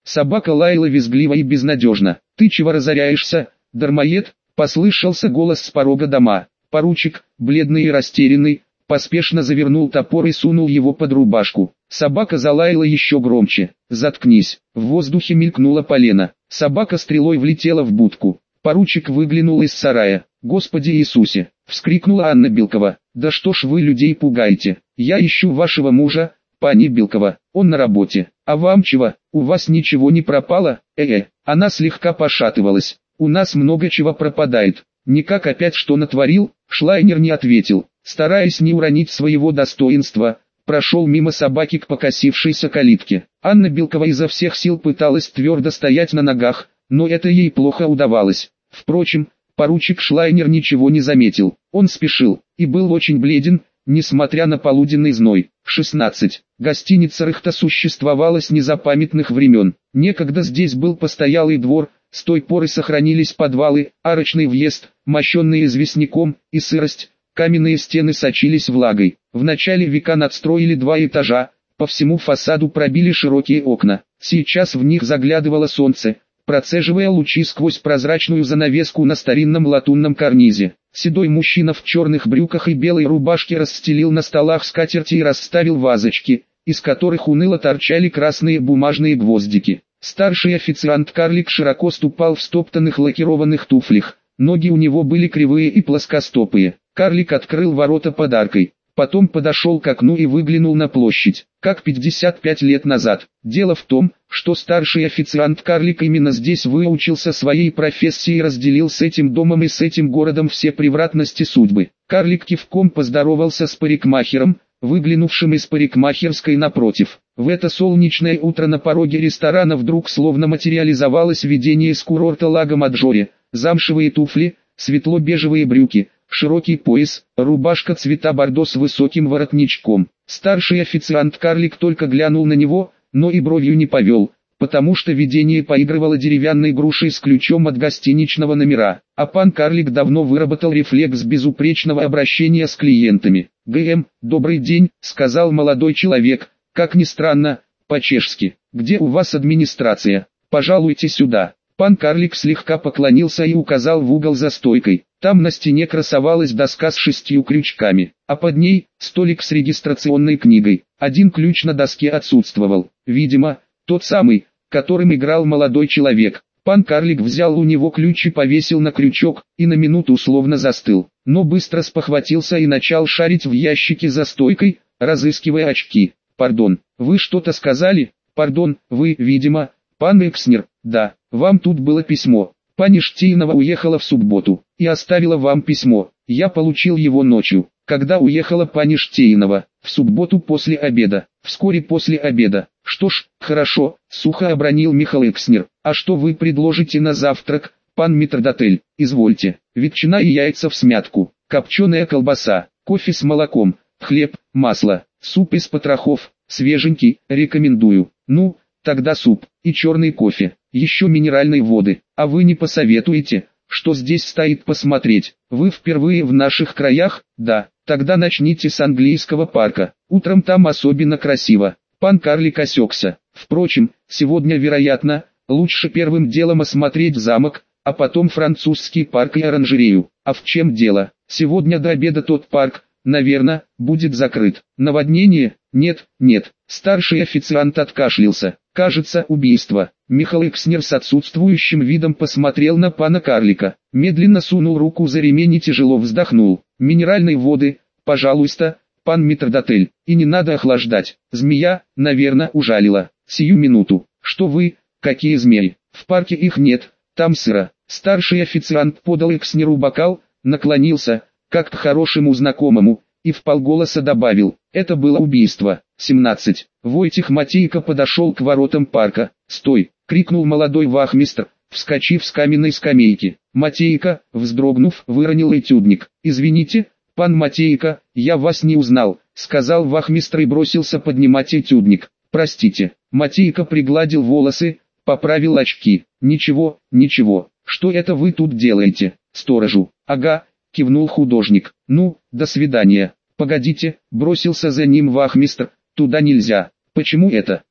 Собака лаяла визгливо и безнадежно. «Ты чего разоряешься, дармоед?» — послышался голос с порога дома. Поручик, бледный и растерянный, поспешно завернул топор и сунул его под рубашку. Собака залаяла еще громче. «Заткнись!» В воздухе мелькнуло полено. Собака стрелой влетела в будку. Поручик выглянул из сарая. «Господи Иисусе!» — вскрикнула Анна Белкова. «Да что ж вы людей пугаете? Я ищу вашего мужа, пани Белкова, он на работе. А вам чего? У вас ничего не пропало?» Она слегка пошатывалась. «У нас много чего пропадает». «Никак опять что натворил?» Шлайнер не ответил. Стараясь не уронить своего достоинства, прошел мимо собаки к покосившейся калитке. Анна Белкова изо всех сил пыталась твердо стоять на ногах, но это ей плохо удавалось. Впрочем, поручик Шлайнер ничего не заметил. Он спешил, и был очень бледен, несмотря на полуденный зной. 16. Гостиница «Рыхта» существовала с незапамятных времен. Некогда здесь был постоялый двор, с той поры сохранились подвалы, арочный въезд, мощенный известняком, и сырость, каменные стены сочились влагой. В начале века надстроили 2 этажа, по всему фасаду пробили широкие окна. Сейчас в них заглядывало солнце, процеживая лучи сквозь прозрачную занавеску на старинном латунном карнизе. Седой мужчина в черных брюках и белой рубашке расстелил на столах скатерти и расставил вазочки, из которых уныло торчали красные бумажные гвоздики. Старший официант-карлик широко ступал в стоптанных лакированных туфлях, ноги у него были кривые и плоскостопые. Карлик открыл ворота подаркой, потом подошел к окну и выглянул на площадь, как 55 лет назад. Дело в том, что старший официант-карлик именно здесь выучился своей профессии и разделил с этим домом и с этим городом все превратности судьбы. Карлик кивком поздоровался с парикмахером, выглянувшим из парикмахерской напротив. В это солнечное утро на пороге ресторана вдруг словно материализовалось видение с курорта Лаго Маджоре: замшевые туфли, светло-бежевые брюки, широкий пояс, рубашка цвета бордо с высоким воротничком. Старший официант-карлик только глянул на него, но и бровью не повел, потому что видение поигрывало деревянной грушей с ключом от гостиничного номера, а пан Карлик давно выработал рефлекс безупречного обращения с клиентами. «ГМ, добрый день», — сказал молодой человек, как ни странно, по-чешски. «Где у вас администрация? Пожалуйте сюда». Пан Карлик слегка поклонился и указал в угол за стойкой. Там на стене красовалась доска с 6 крючками, а под ней столик с регистрационной книгой. Один ключ на доске отсутствовал. Видимо, тот самый, которым играл молодой человек. Пан Карлик взял у него ключ и повесил на крючок, и на минуту условно застыл. Но быстро спохватился и начал шарить в ящике за стойкой, разыскивая очки. «Пардон, вы что-то сказали?» «Пардон, вы, видимо, пан Экснер?» «Да, вам тут было письмо. Пани Штейнова уехала в субботу и оставила вам письмо. Я получил его ночью, когда уехала пани Штейнова, в субботу после обеда, вскоре после обеда». «Что ж, хорошо», — сухо обронил Михаил Экснер. «А что вы предложите на завтрак, пан метрдотель?» «Извольте, ветчина и яйца всмятку, копченая колбаса, кофе с молоком, хлеб, масло, суп из потрохов, свеженький, рекомендую». «Ну, тогда суп и черный кофе, еще минеральной воды. А вы не посоветуете, что здесь стоит посмотреть? Вы впервые в наших краях?» «Да, тогда начните с английского парка, утром там особенно красиво». Пан Карлик осекся. «Впрочем, сегодня, вероятно, лучше первым делом осмотреть замок, а потом французский парк и оранжерею». «А в чем дело? Сегодня до обеда тот парк, наверное, будет закрыт. Наводнение?» «Нет, нет». Старший официант откашлялся. «Кажется, убийство». Михаил Экснер с отсутствующим видом посмотрел на пана Карлика, медленно сунул руку за ремень и тяжело вздохнул. «Минеральной воды, пожалуйста, пан метрдотель, и не надо охлаждать. Змея, наверное, ужалила. Сию минуту». «Что вы, какие змеи? В парке их нет, там сыро». Старший официант подал Экснеру бокал, наклонился, как к хорошему знакомому, и вполголоса добавил: «Это было убийство». 17. Войтих Матейко подошел к воротам парка. «Стой!» — крикнул молодой вахмистр, вскочив с каменной скамейки. Матейко, вздрогнув, выронил этюдник. «Извините, пан Матейко, я вас не узнал», — сказал вахмистр и бросился поднимать этюдник. «Простите». Матейко пригладил волосы, поправил очки. «Ничего, ничего. Что это вы тут делаете?» «Сторожу». «Ага», — кивнул художник. «Ну, до свидания». «Погодите», — бросился за ним вахмистр. «Туда нельзя». «Почему это?»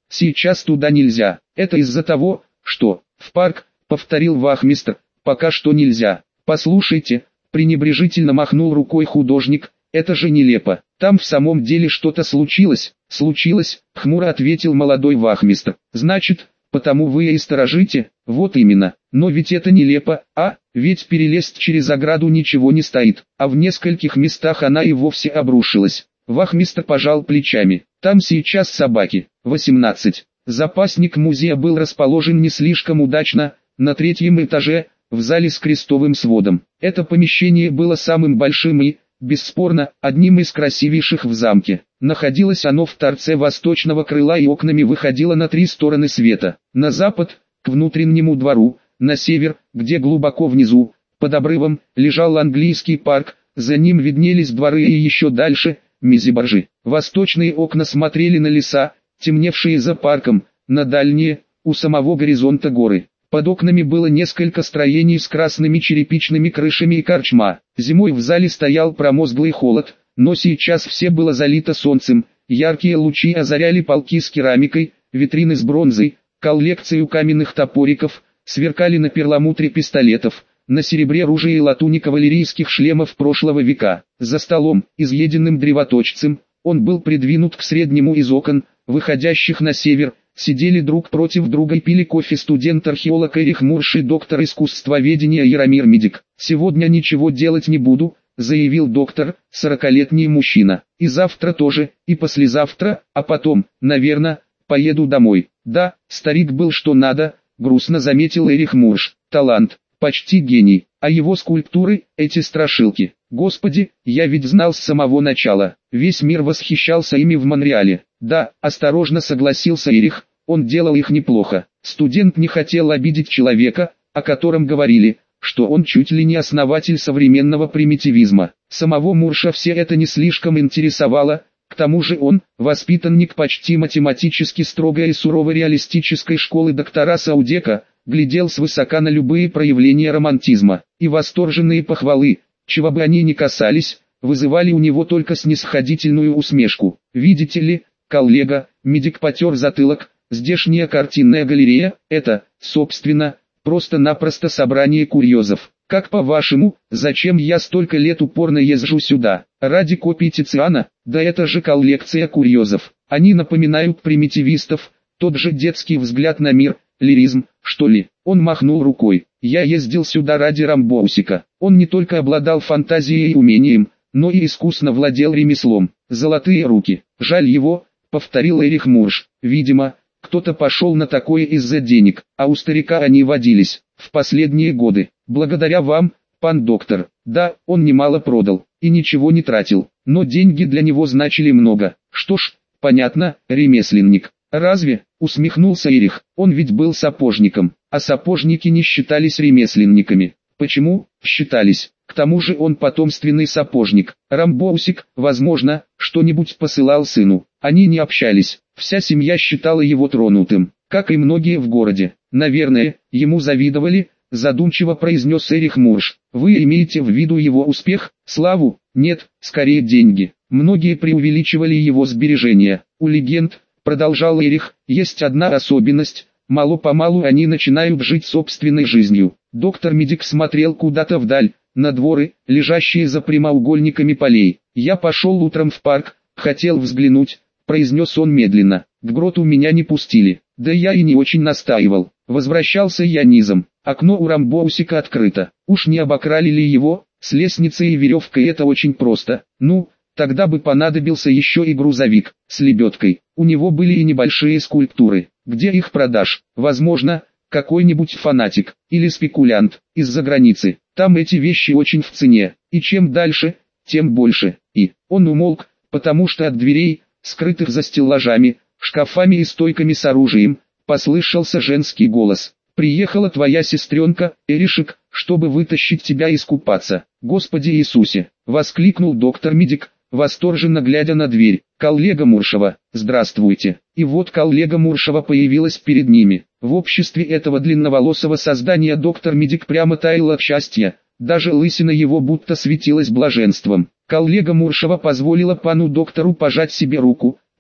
сейчас туда нельзя. Это из-за того, что в парк, повторил вахмистр, пока что нельзя. Послушайте, пренебрежительно махнул рукой художник, это же нелепо. Там в самом деле что-то случилось. Случилось, хмуро ответил молодой вахмистр. Значит, потому вы и сторожите? Вот именно. Но ведь это нелепо, ведь перелезть через ограду ничего не стоит, а в нескольких местах она и вовсе обрушилась. Вахмистр пожал плечами. Там сейчас собаки. 18. Запасник музея был расположен не слишком удачно, на 3-м этаже, в зале с крестовым сводом. Это помещение было самым большим и, бесспорно, одним из красивейших в замке. Находилось оно в торце восточного крыла и окнами выходило на 3 стороны света. На запад, к внутреннему двору, на север, где глубоко внизу, под обрывом, лежал английский парк, за ним виднелись дворы и еще дальше, мезиборжи. Восточные окна смотрели на леса, темневшие за парком, на дальние, у самого горизонта горы. Под окнами было несколько строений с красными черепичными крышами и корчма. Зимой в зале стоял промозглый холод, но сейчас все было залито солнцем, яркие лучи озаряли полки с керамикой, витрины с бронзой, коллекцию каменных топориков, сверкали на перламутре пистолетов, на серебре ружей и латуни кавалерийских шлемов прошлого века. За столом, изъеденным древоточцем, он был придвинут к среднему из окон, выходящих на север, сидели друг против друга и пили кофе студент-археолог Эрих Мурш и доктор искусствоведения Яромир Медик. «Сегодня ничего делать не буду», — заявил доктор, 40-летний мужчина. «И завтра тоже, и послезавтра, а потом, наверное, поеду домой». «Да, старик был что надо», — грустно заметил Эрих Мурш. «Талант, почти гений, а его скульптуры, эти страшилки. Господи, я ведь знал с самого начала, весь мир восхищался ими в Монреале». «Да», — осторожно согласился Эрих, — «он делал их неплохо». Студент не хотел обидеть человека, о котором говорили, что он чуть ли не основатель современного примитивизма. Самого Мурша все это не слишком интересовало, к тому же он, воспитанник почти математически строгой и сурово реалистической школы доктора Саудека, глядел свысока на любые проявления романтизма, и восторженные похвалы, чего бы они ни касались, вызывали у него только снисходительную усмешку. «Видите ли, коллега», — Медик потер затылок, — «здешняя картинная галерея — это, собственно, просто-напросто собрание курьезов. Как по-вашему, зачем я столько лет упорно езжу сюда? Ради копий Тициана? Да это же коллекция курьезов. Они напоминают примитивистов, тот же детский взгляд на мир, лиризм, что ли». Он махнул рукой. «Я ездил сюда ради Рамбоусика. Он не только обладал фантазией и умением, но и искусно владел ремеслом. Золотые руки. Жаль его», — повторил Эрих Мурш. «Видимо, кто-то пошел на такое из-за денег, а у старика они водились в последние годы. Благодаря вам, пан доктор. Да, он немало продал и ничего не тратил, но деньги для него значили много. Что ж, понятно, ремесленник». «Разве?» — усмехнулся Эрих. «Он ведь был сапожником, а сапожники не считались ремесленниками». «Почему?» «Считались. К тому же он потомственный сапожник. Рамбоусик, возможно, что-нибудь посылал сыну. Они не общались. Вся семья считала его тронутым, как и многие в городе. Наверное, ему завидовали», — задумчиво произнес Эрих Мурш. «Вы имеете в виду его успех, славу?» «Нет, скорее деньги. Многие преувеличивали его сбережения. У легенд, — продолжал Эрих, — есть одна особенность. Мало-помалу они начинают жить собственной жизнью». Доктор Медик смотрел куда-то вдаль, на дворы, лежащие за прямоугольниками полей. «Я пошел утром в парк, хотел взглянуть», — произнес он медленно. «В гроту меня не пустили, да я и не очень настаивал. Возвращался я низом, окно у Рамбоусика открыто. Уж не обокрали ли его? С лестницей и веревкой это очень просто. Ну, тогда бы понадобился еще и грузовик с лебедкой. У него были и небольшие скульптуры. Где их продашь? Возможно, какой-нибудь фанатик или спекулянт из-за границы. Там эти вещи очень в цене, и чем дальше, тем больше». И он умолк, потому что от дверей, скрытых за стеллажами, шкафами и стойками с оружием, послышался женский голос. «Приехала твоя сестренка, Эришек, чтобы вытащить тебя искупаться». «Господи Иисусе!» — воскликнул доктор Медик, восторженно глядя на дверь. «Коллега Муршева, здравствуйте». И вот коллега Муршева появилась перед ними. В обществе этого длинноволосого создания доктор Медик прямо таял от счастья, даже лысина его будто светилась блаженством. Коллега Муршева позволила пану доктору пожать себе руку,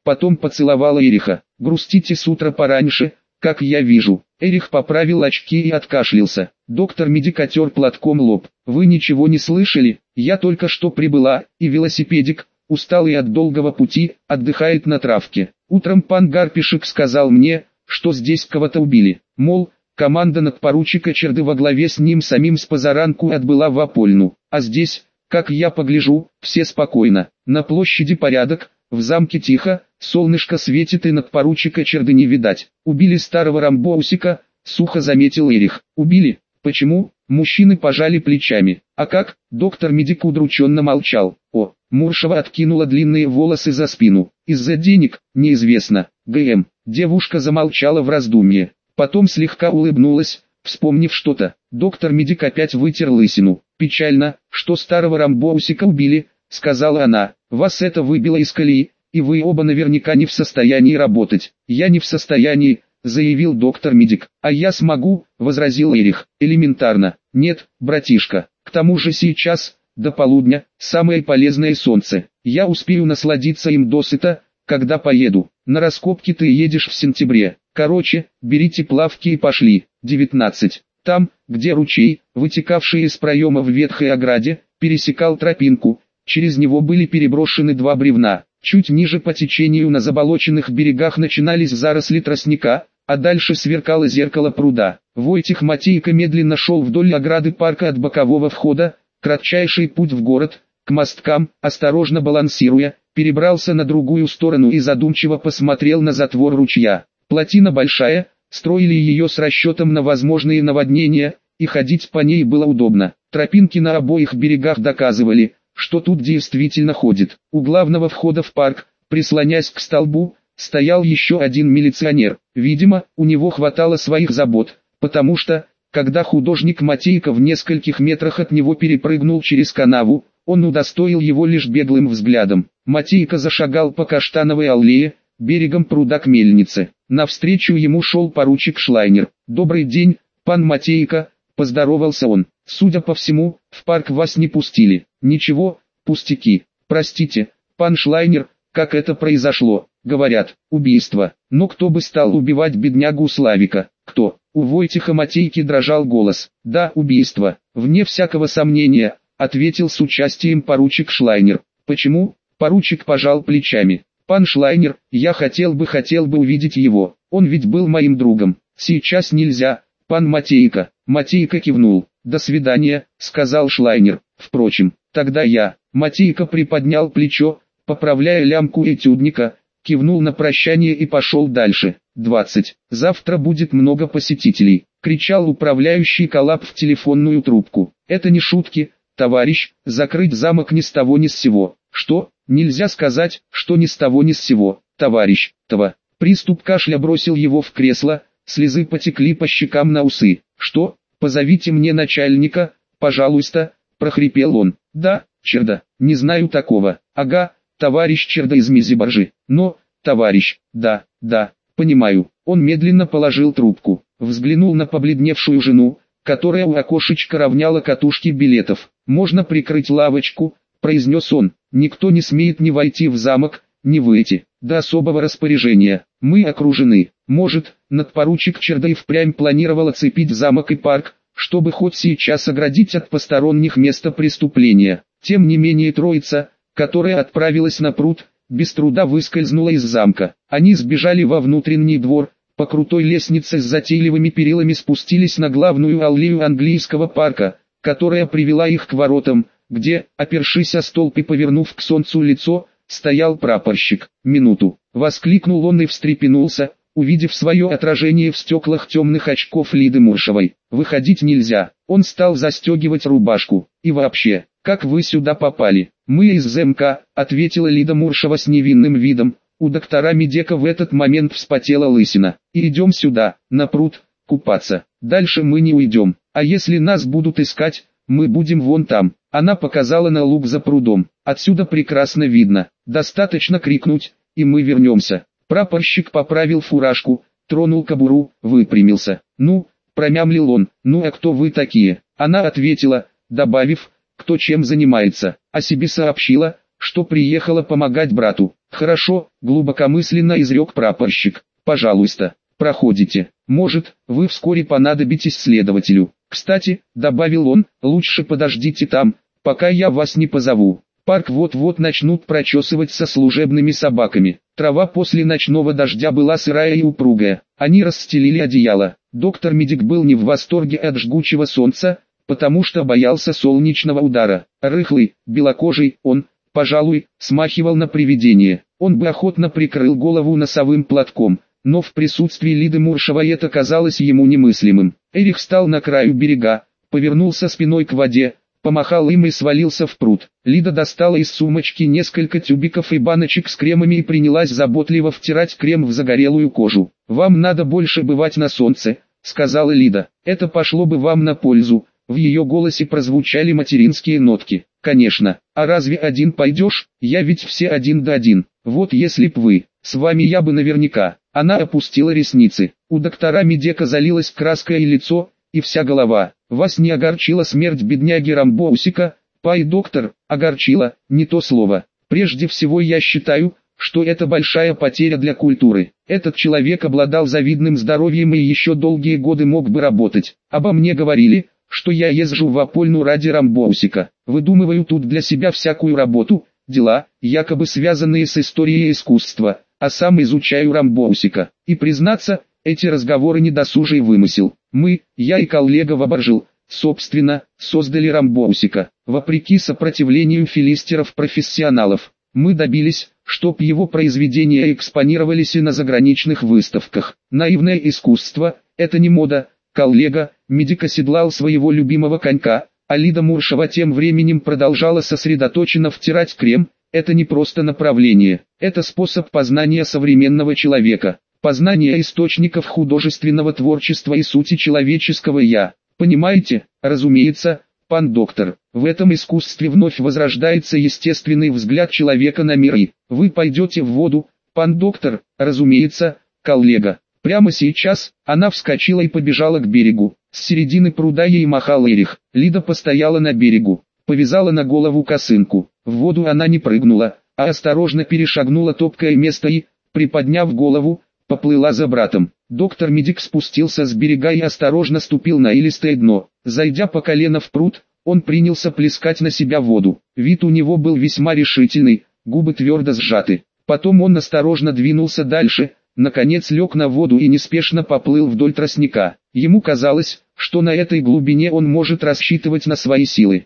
потом поцеловала Эриха. «Грустите с утра пораньше, как я вижу». Эрих поправил очки и откашлялся. Доктор Медик отер платком лоб. «Вы ничего не слышали? Я только что прибыла, и велосипедик, усталый от долгого пути, отдыхает на травке. Утром пан Гарпишек сказал мне, что здесь кого-то убили. Мол, команда надпоручика Черды во главе с ним самим с позаранку отбыла в Апольну. А здесь, как я погляжу, все спокойно. На площади порядок, в замке тихо, солнышко светит и надпоручика Черды не видать. Убили старого Рамбоусика», — сухо заметил Эрих. «Убили? Почему?» Мужчины пожали плечами. «А как?» Доктор Медик удрученно молчал. «О». Муршева откинула длинные волосы за спину. «Из-за денег, неизвестно. ГМ». Девушка замолчала в раздумье. Потом слегка улыбнулась, вспомнив что-то. Доктор Медик опять вытер лысину. «Печально, что старого Рамбоусика убили», — сказала она. «Вас это выбило из колеи, и вы оба наверняка не в состоянии работать». «Я не в состоянии», — заявил доктор Медик. «А я смогу», — возразил Эрих. «Элементарно». «Нет, братишка, к тому же сейчас, до полудня, самое полезное солнце. Я успею насладиться им досыта, когда поеду. На раскопки ты едешь в сентябре. Короче, берите плавки и пошли». 19. Там, где ручей, вытекавший из проема в ветхой ограде, пересекал тропинку, через него были переброшены два бревна. Чуть ниже по течению на заболоченных берегах начинались заросли тростника, а дальше сверкало зеркало пруда. Войтих Матейко медленно шел вдоль ограды парка от бокового входа, кратчайший путь в город, к мосткам, осторожно балансируя, перебрался на другую сторону и задумчиво посмотрел на затвор ручья. Плотина большая, строили ее с расчетом на возможные наводнения, и ходить по ней было удобно. Тропинки на обоих берегах доказывали, что тут действительно ходит. У главного входа в парк, прислонясь к столбу, стоял еще один милиционер. Видимо, у него хватало своих забот, потому что, когда художник Матейко в нескольких метрах от него перепрыгнул через канаву, он удостоил его лишь беглым взглядом. Матейко зашагал по Каштановой аллее, берегом пруда к мельнице. Навстречу ему шел поручик Шлайнер. «Добрый день, пан Матейко», — поздоровался он. «Судя по всему, в парк вас не пустили». «Ничего, пустяки. Простите, пан Шлайнер, как это произошло?» «Говорят, убийство. Но кто бы стал убивать беднягу Славика?» «Кто?» У Войтиха Матейки дрожал голос. «Да, убийство. Вне всякого сомнения», — ответил с участием поручик Шлайнер. «Почему?» Поручик пожал плечами. «Пан Шлайнер, я хотел бы увидеть его. Он ведь был моим другом. Сейчас нельзя, пан Матейко». Матейко кивнул. «До свидания», — сказал Шлайнер. «Впрочем, тогда я». Матейко приподнял плечо, поправляя лямку этюдника, кивнул на прощание и пошел дальше. 20. «Завтра будет много посетителей», — кричал управляющий Коллап в телефонную трубку. «Это не шутки, товарищ, закрыть замок ни с того ни с сего». «Что? Нельзя сказать, что ни с того ни с сего, товарищ, того». Приступ кашля бросил его в кресло, слезы потекли по щекам на усы. «Что? Позовите мне начальника, пожалуйста», — прохрипел он. «Да, Черда, не знаю такого». «Ага, товарищ Черда из Мизибаржи». «Но, товарищ, да, понимаю». Он медленно положил трубку, взглянул на побледневшую жену, которая у окошечка равняла катушки билетов. «Можно прикрыть лавочку», — произнес он. «Никто не смеет ни войти в замок, ни выйти. До особого распоряжения. Мы окружены. Может, надпоручик Черда и впрямь планировал оцепить замок и парк, чтобы хоть сейчас оградить от посторонних место преступления». Тем не менее троица, которая отправилась на пруд, без труда выскользнула из замка. Они сбежали во внутренний двор, по крутой лестнице с затейливыми перилами спустились на главную аллею английского парка, которая привела их к воротам, где, опершись о столб и повернув к солнцу лицо, стоял прапорщик. «Минуту!» — воскликнул он и встрепенулся, увидев свое отражение в стеклах темных очков Лиды Муршевой. «Выходить нельзя». Он стал застегивать рубашку. «И вообще, как вы сюда попали?» «Мы из ЗМК», — ответила Лида Муршева с невинным видом. У доктора Медека в этот момент вспотела лысина. «И идем сюда, на пруд, купаться. Дальше мы не уйдем. А если нас будут искать, мы будем вон там». Она показала на луг за прудом. «Отсюда прекрасно видно. Достаточно крикнуть, и мы вернемся». Прапорщик поправил фуражку, тронул кобуру, выпрямился. «Ну», — промямлил он, — «ну а кто вы такие?» Она ответила, добавив, «кто чем занимается», о себе сообщила, что приехала помогать брату. Хорошо, глубокомысленно изрек прапорщик. Пожалуйста, проходите. Может, вы вскоре понадобитесь следователю. Кстати, добавил он, лучше подождите там, пока я вас не позову. Парк вот-вот начнут прочесывать со служебными собаками. Трава после ночного дождя была сырая и упругая. Они расстелили одеяло. Доктор-медик был не в восторге от жгучего солнца, потому что боялся солнечного удара. Рыхлый, белокожий, он, пожалуй, смахивал на привидение. Он бы охотно прикрыл голову носовым платком, но в присутствии Лиды Муршевой это казалось ему немыслимым. Эрих встал на краю берега, повернулся спиной к воде, помахал им и свалился в пруд. Лида достала из сумочки несколько тюбиков и баночек с кремами и принялась заботливо втирать крем в загорелую кожу. «Вам надо больше бывать на солнце», — сказала Лида. «Это пошло бы вам на пользу». В ее голосе прозвучали материнские нотки. «Конечно, а разве один пойдешь? Я ведь все один да один. Вот если б вы, с вами я бы наверняка». Она опустила ресницы. У доктора Медека залилась краской и лицо, и вся голова. «Вас не огорчила смерть бедняги Рамбоусика?» «Пай, доктор, огорчила, не то слово. Прежде всего я считаю, что это большая потеря для культуры. Этот человек обладал завидным здоровьем и еще долгие годы мог бы работать. Обо мне говорили, что я езжу в Апольну ради Рамбоусика. Выдумываю тут для себя всякую работу, дела, якобы связанные с историей искусства, а сам изучаю Рамбоусика. И признаться, эти разговоры недосужий вымысел. Мы, я и коллега Вабаржил, собственно, создали Рамбоусика. Вопреки сопротивлению филистеров-профессионалов, мы добились, чтоб его произведения экспонировались и на заграничных выставках. Наивное искусство – это не мода. Коллега, медик оседлал своего любимого конька, а Лида Муршева тем временем продолжала сосредоточенно втирать крем. Это не просто направление, это способ познания современного человека, познания источников художественного творчества и сути человеческого «я». Понимаете, разумеется, пан доктор, в этом искусстве вновь возрождается естественный взгляд человека на мир и вы пойдете в воду, пан доктор, разумеется, коллега. Прямо сейчас, она вскочила и побежала к берегу. С середины пруда ей махал Эрих. Лида постояла на берегу, повязала на голову косынку. В воду она не прыгнула, а осторожно перешагнула топкое место и, приподняв голову, поплыла за братом. Доктор-медик спустился с берега и осторожно ступил на илистое дно. Зайдя по колено в пруд, он принялся плескать на себя воду. Вид у него был весьма решительный, губы твердо сжаты. Потом он осторожно двинулся дальше, наконец лег на воду и неспешно поплыл вдоль тростника. Ему казалось, что на этой глубине он может рассчитывать на свои силы.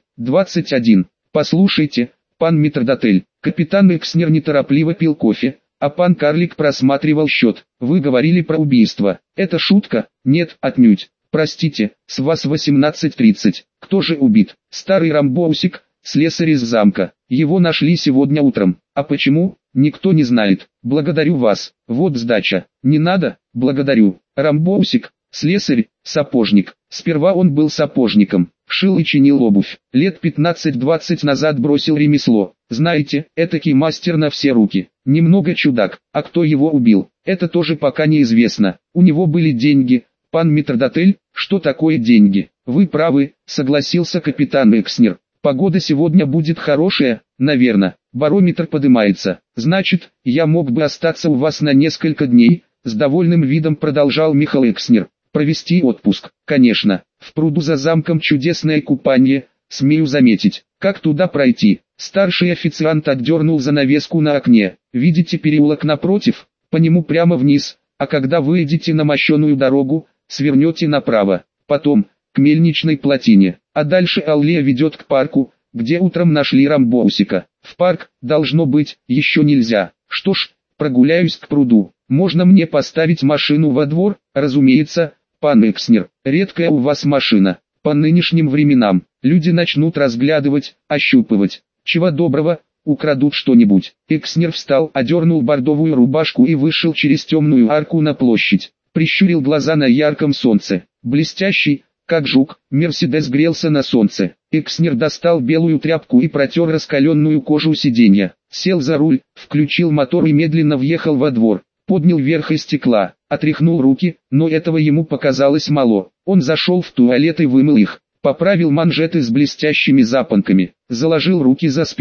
21. «Послушайте, пан метрдотель». Капитан Экснер неторопливо пил кофе, а пан Карлик просматривал счет. «Вы говорили про убийство. Это шутка?» «Нет, отнюдь. Простите, с вас 18:30. Кто же убит?» «Старый Рамбоусик, слесарь из замка. Его нашли сегодня утром. А почему? Никто не знает. Благодарю вас. Вот сдача». «Не надо, благодарю. Рамбоусик, слесарь, сапожник. Сперва он был сапожником, шил и чинил обувь. Лет 15-20 назад бросил ремесло. Знаете, этакий мастер на все руки. Немного чудак. А кто его убил, это тоже пока неизвестно. У него были деньги. Пан метрдотель, что такое деньги?» «Вы правы», согласился капитан Экснер. «Погода сегодня будет хорошая, наверное. Барометр подымается. Значит, я мог бы остаться у вас на несколько дней», с довольным видом продолжал Михаил Экснер. «Провести отпуск, конечно. В пруду за замком чудесное купание, смею заметить. Как туда пройти?» Старший официант отдернул занавеску на окне. «Видите переулок напротив? По нему прямо вниз, а когда выйдете на мощеную дорогу, свернете направо. Потом, к мельничной плотине, а дальше аллея ведет к парку, где утром нашли Рамбоусика. В парк, должно быть, еще нельзя. Что ж, прогуляюсь к пруду. Можно мне поставить машину во двор?» «Разумеется, пан Экснер. Редкая у вас машина. По нынешним временам, люди начнут разглядывать, ощупывать. Чего доброго, украдут что-нибудь». Экснер встал, одернул бордовую рубашку и вышел через темную арку на площадь. Прищурил глаза на ярком солнце. Блестящий, как жук, Мерседес грелся на солнце. Экснер достал белую тряпку и протер раскаленную кожу сиденья. Сел за руль, включил мотор и медленно въехал во двор. Поднял верх из стекла, отряхнул руки, но этого ему показалось мало. Он зашел в туалет и вымыл их. Поправил манжеты с блестящими запонками, заложил руки за спину,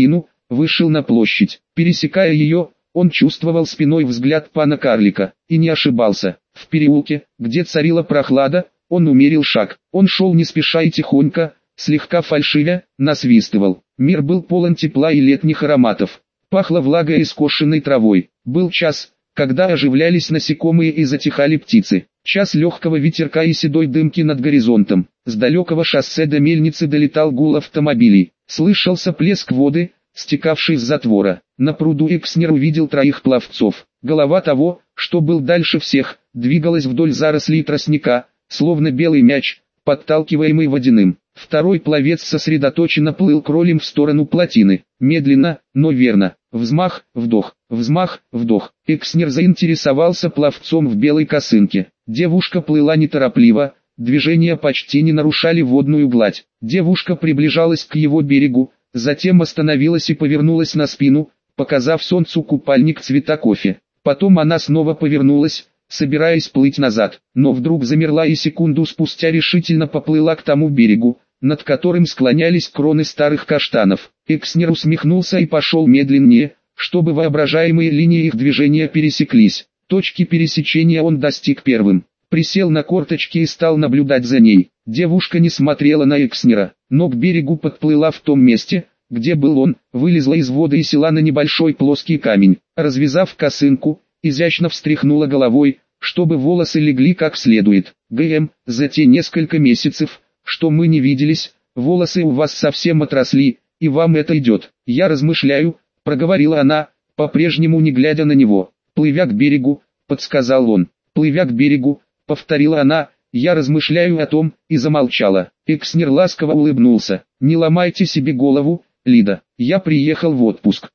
вышел на площадь. Пересекая ее, он чувствовал спиной взгляд пана Карлика, и не ошибался. В переулке, где царила прохлада, он умерил шаг. Он шел не спеша и тихонько, слегка фальшивя, насвистывал. Мир был полон тепла и летних ароматов. Пахло влагой и скошенной травой. Был час, когда оживлялись насекомые и затихали птицы. Час легкого ветерка и седой дымки над горизонтом. С далекого шоссе до мельницы долетал гул автомобилей. Слышался плеск воды, стекавший с затвора. На пруду Экснер увидел троих пловцов. Голова того, что был дальше всех, двигалась вдоль зарослей тростника, словно белый мяч, подталкиваемый водяным. Второй пловец сосредоточенно плыл кролем в сторону плотины. Медленно, но верно. Взмах, вдох, взмах, вдох. Экснер заинтересовался пловцом в белой косынке. Девушка плыла неторопливо, движения почти не нарушали водную гладь. Девушка приближалась к его берегу, затем остановилась и повернулась на спину, показав солнцу купальник цвета кофе. Потом она снова повернулась, собираясь плыть назад, но вдруг замерла и секунду спустя решительно поплыла к тому берегу, над которым склонялись кроны старых каштанов. Экснер усмехнулся и пошел медленнее, чтобы воображаемые линии их движения пересеклись. Точки пересечения он достиг первым. Присел на корточки и стал наблюдать за ней. Девушка не смотрела на Экснера, но к берегу подплыла в том месте, где был он, вылезла из воды и села на небольшой плоский камень. Развязав косынку, изящно встряхнула головой, чтобы волосы легли как следует. ГМ, за те несколько месяцев, что мы не виделись, волосы у вас совсем отросли, и вам это идет. Я размышляю, проговорила она, по-прежнему не глядя на него. Плывя к берегу, подсказал он. Плывя к берегу, повторила она, я размышляю о том, и замолчала. Экснер ласково улыбнулся. Не ломайте себе голову, Лида, я приехал в отпуск,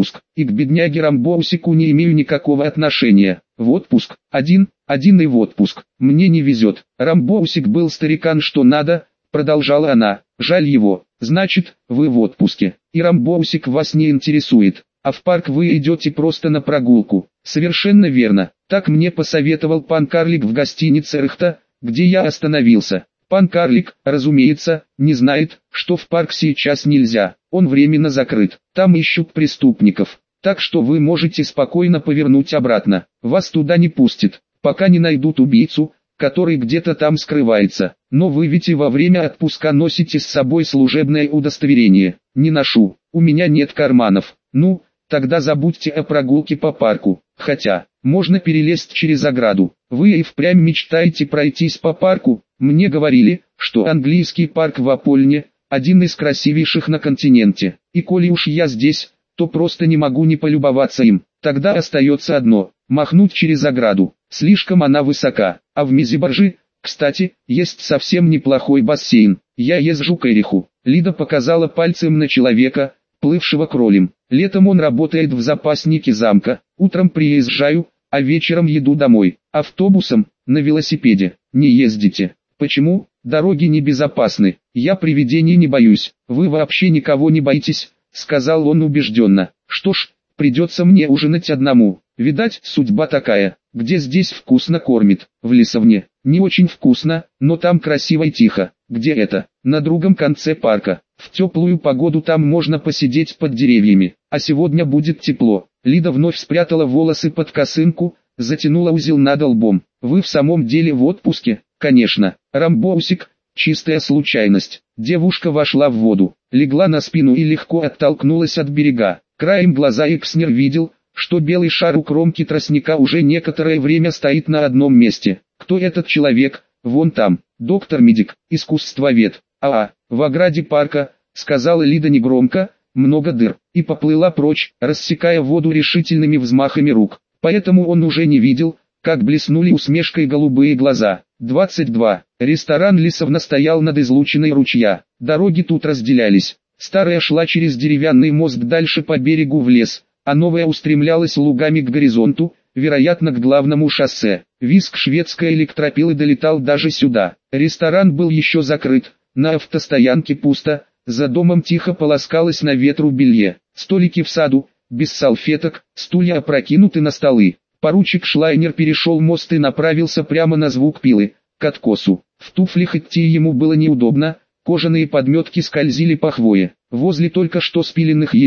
и к бедняге Рамбоусику не имею никакого отношения. В отпуск, один и в отпуск. Мне не везет. Рамбоусик был старикан что надо, продолжала она. Жаль его. Значит, вы в отпуске, и Рамбоусик вас не интересует, а в парк вы идете просто на прогулку. Совершенно верно. Так мне посоветовал пан Карлик в гостинице Рыхта, где я остановился. Пан Карлик, разумеется, не знает, что в парк сейчас нельзя, он временно закрыт, там ищут преступников, так что вы можете спокойно повернуть обратно, вас туда не пустят, пока не найдут убийцу, который где-то там скрывается, но вы ведь и во время отпуска носите с собой служебное удостоверение. Не ношу, у меня нет карманов. Ну, тогда забудьте о прогулке по парку, хотя, можно перелезть через ограду. Вы и впрямь мечтаете пройтись по парку? Мне говорили, что английский парк в Апольне – один из красивейших на континенте. И коли уж я здесь, то просто не могу не полюбоваться им. Тогда остается одно – махнуть через ограду. Слишком она высока. А в Мезиборжи, кстати, есть совсем неплохой бассейн. Я езжу к Эриху. Лида показала пальцем на человека, плывшего кролем. Летом он работает в запаснике замка. Утром приезжаю, а вечером еду домой. Автобусом, на велосипеде, не ездите. Почему? Дороги небезопасны. Я привидений не боюсь. Вы вообще никого не боитесь, сказал он убежденно. Что ж, придется мне ужинать одному. Видать, судьба такая. Где здесь вкусно кормит? В Лесовне. Не очень вкусно, но там красиво и тихо. Где это? На другом конце парка. В теплую погоду там можно посидеть под деревьями. А сегодня будет тепло. Лида вновь спрятала волосы под косынку, затянула узел над лбом. Вы в самом деле в отпуске? Конечно. Рамбоусик, чистая случайность. Девушка вошла в воду, легла на спину и легко оттолкнулась от берега. Краем глаза Экснер видел, что белый шар у кромки тростника уже некоторое время стоит на одном месте. Кто этот человек? Вон там, доктор-медик, искусствовед. В ограде парка, сказала Лида негромко, много дыр, и поплыла прочь, рассекая воду решительными взмахами рук. Поэтому он уже не видел, как блеснули усмешкой голубые глаза. 22. Ресторан Лесовна стоял над излучиной ручья. Дороги тут разделялись. Старая шла через деревянный мост дальше по берегу в лес, а новая устремлялась лугами к горизонту, вероятно к главному шоссе. Визг шведской электропилы долетал даже сюда. Ресторан был еще закрыт, на автостоянке пусто, за домом тихо полоскалось на ветру белье. Столики в саду, без салфеток, стулья опрокинуты на столы. Поручик Шлайнер перешел мост и направился прямо на звук пилы, к откосу. В туфлях идти ему было неудобно, кожаные подметки скользили по хвое. Возле только что спиленных елей,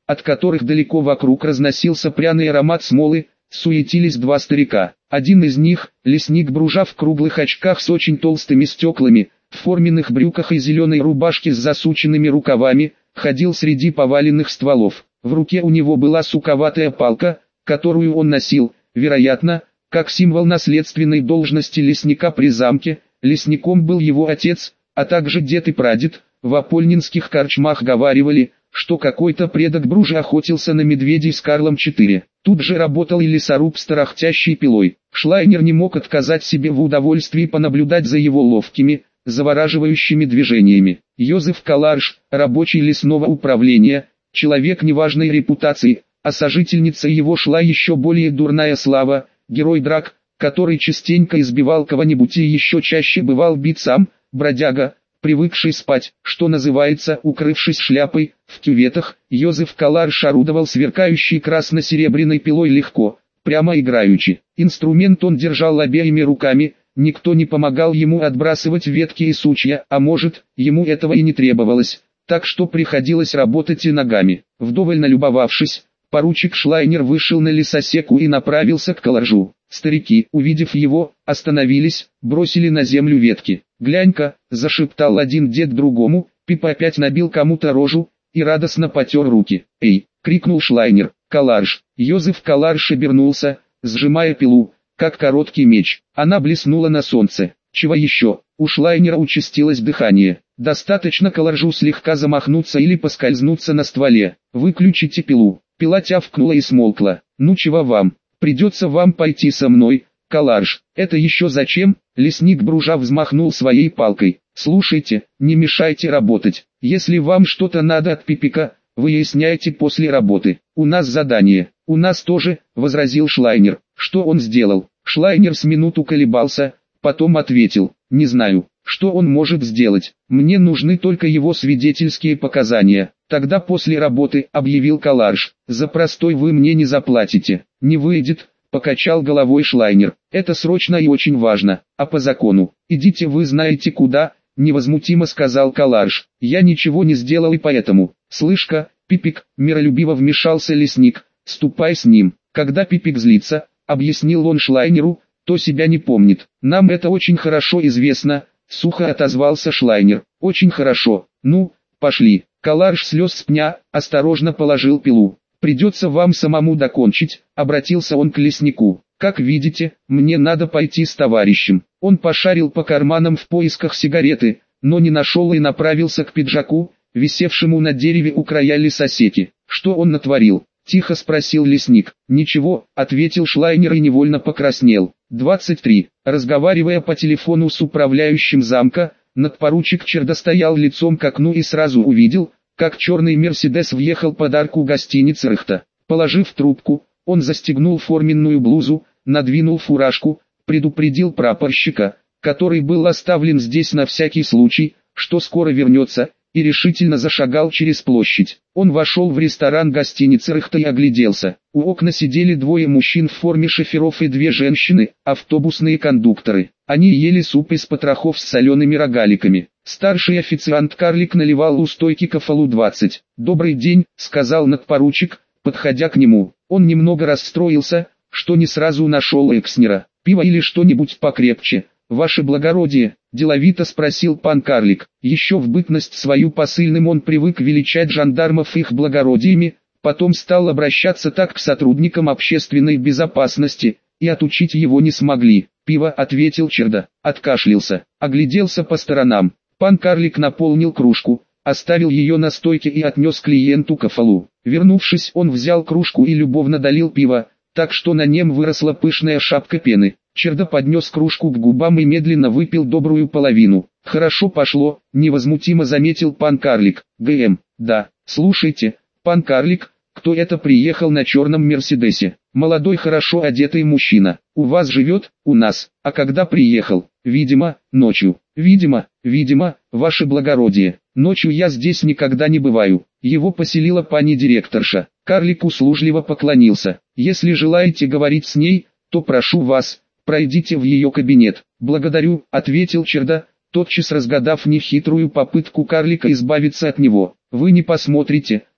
от которых далеко вокруг разносился пряный аромат смолы, суетились два старика. Один из них, лесник Бружа в круглых очках с очень толстыми стеклами, в форменных брюках и зеленой рубашке с засученными рукавами, ходил среди поваленных стволов. В руке у него была суковатая палка, которую он носил, вероятно, как символ наследственной должности лесника при замке. Лесником был его отец, а также дед и прадед. В апольнинских корчмах говаривали, что какой-то предок Бружа охотился на медведей с Карлом IV. Тут же работал и лесоруб с тарахтящей пилой. Шлайнер не мог отказать себе в удовольствии понаблюдать за его ловкими, завораживающими движениями. Йозеф Каларш, рабочий лесного управления, человек неважной репутации, а сожительница его шла еще более дурная слава, герой драк, который частенько избивал кого-нибудь и еще чаще бывал бит сам, бродяга, привыкший спать, что называется, укрывшись шляпой, в кюветах. Йозеф Каларш орудовал сверкающей красно-серебряной пилой легко, прямо играючи. Инструмент он держал обеими руками, никто не помогал ему отбрасывать ветки и сучья, а может, ему этого и не требовалось, так что приходилось работать и ногами. Вдоволь налюбовавшись, поручик Шлайнер вышел на лесосеку и направился к Каларжу. Старики, увидев его, остановились, бросили на землю ветки. «Глянь-ка», — зашептал один дед другому, Пипа опять набил кому-то рожу и радостно потер руки. «Эй!» — крикнул Шлайнер. «Каларш!» Йозеф Каларш обернулся, сжимая пилу, как короткий меч. Она блеснула на солнце. Чего еще? У Шлайнера участилось дыхание. Достаточно Каларжу слегка замахнуться или поскользнуться на стволе. «Выключите пилу!» Пила тявкнула и смолкла. «Ну чего вам? Придется вам пойти со мной, Каларш». «Это еще зачем?» Лесник Бружа взмахнул своей палкой. «Слушайте, не мешайте работать. Если вам что-то надо от Пипика, выясняйте после работы. У нас задание». «У нас тоже», — возразил Шлайнер. «Что он сделал?» Шлайнер с минуту колебался, потом ответил. «Не знаю, что он может сделать. Мне нужны только его свидетельские показания». «Тогда после работы», — объявил Каларш. «За простой вы мне не заплатите». «Не выйдет», — покачал головой Шлайнер. «Это срочно и очень важно, а по закону. Идите вы знаете куда», — невозмутимо сказал Каларш. «Я ничего не сделал и поэтому». «Слышь-ка, Пипик», — миролюбиво вмешался лесник, — «ступай с ним». «Когда Пипик злится», — объяснил он Шлайнеру, — «то себя не помнит». «Нам это очень хорошо известно», — сухо отозвался Шлайнер. «Очень хорошо. Ну, пошли». Каларш слез с пня, осторожно положил пилу. «Придется вам самому докончить», — обратился он к леснику. «Как видите, мне надо пойти с товарищем». Он пошарил по карманам в поисках сигареты, но не нашел и направился к пиджаку, висевшему на дереве у края лесосеки. «Что он натворил?» — тихо спросил лесник. «Ничего», — ответил Шлайнер и невольно покраснел. 23. Разговаривая по телефону с управляющим замка, надпоручик Черда стоял лицом к окну и сразу увидел, как черный Мерседес въехал под арку гостиницы Рыхта. Положив трубку, он застегнул форменную блузу, надвинул фуражку, предупредил прапорщика, который был оставлен здесь на всякий случай, что скоро вернется, и решительно зашагал через площадь. Он вошел в ресторан гостиницы Рыхта и огляделся. У окна сидели двое мужчин в форме шоферов и две женщины, автобусные кондукторы. Они ели суп из потрохов с солеными рогаликами. Старший официант-карлик наливал у стойки Кафалу-20. «Добрый день», — сказал надпоручик, подходя к нему. Он немного расстроился, что не сразу нашел Экснера. «Пиво или что-нибудь покрепче, ваше благородие?» — деловито спросил пан Карлик. Еще в бытность свою посыльным он привык величать жандармов их благородиями, потом стал обращаться так к сотрудникам общественной безопасности, и отучить его не смогли. «Пиво», — ответил Черда, откашлялся, огляделся по сторонам. Пан Карлик наполнил кружку, оставил ее на стойке и отнес клиенту Кафалу. Вернувшись, он взял кружку и любовно долил пиво, так что на нем выросла пышная шапка пены. Черда поднес кружку к губам и медленно выпил добрую половину. «Хорошо пошло», — невозмутимо заметил пан Карлик. «ГМ, да, слушайте, пан Карлик, кто это приехал на черном Мерседесе?» «Молодой хорошо одетый мужчина. У вас живет?» «У нас. А когда приехал?» «Видимо, ночью». «Видимо, ваше благородие. Ночью я здесь никогда не бываю. Его поселила пани директорша». Карлик услужливо поклонился. «Если желаете говорить с ней, то прошу вас, пройдите в ее кабинет». «Благодарю», — ответил Черда, тотчас разгадав нехитрую попытку карлика избавиться от него. «Вы не посмотрите,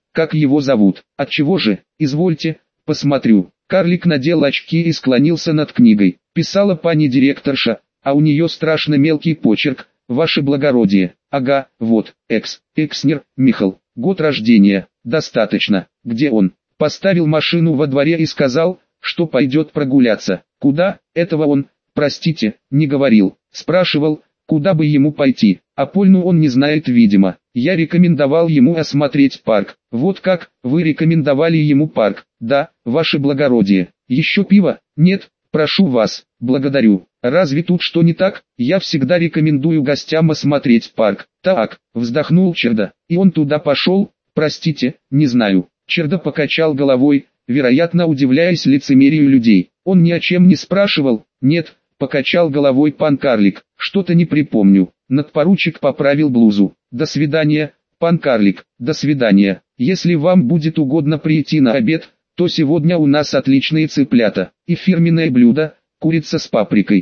Как его зовут? Отчего же? Извольте, посмотрю. Карлик надел очки и склонился над книгой. Писала пани директорша, а у нее страшно мелкий почерк. Ваше благородие. Ага, вот, Экснер, Михал. Год рождения. Достаточно. Где он? Поставил машину во дворе и сказал, что пойдет прогуляться. Куда? Этого он, простите, не говорил. Спрашивал, куда бы ему пойти. А Польну он не знает, видимо. Я рекомендовал ему осмотреть парк. Вот как, вы рекомендовали ему парк? Да, ваше благородие. Еще пиво? Нет, прошу вас, благодарю. Разве тут что не так? Я всегда рекомендую гостям осмотреть парк. Так, вздохнул Черда, и он туда пошел, простите, не знаю. Черда покачал головой, вероятно удивляясь лицемерию людей. Он ни о чем не спрашивал. Нет, покачал головой пан Карлик, что-то не припомню. Надпоручик поправил блузу. До свидания, пан Карлик, до свидания. Если вам будет угодно прийти на обед, то сегодня у нас отличные цыплята и фирменное блюдо, курица с паприкой.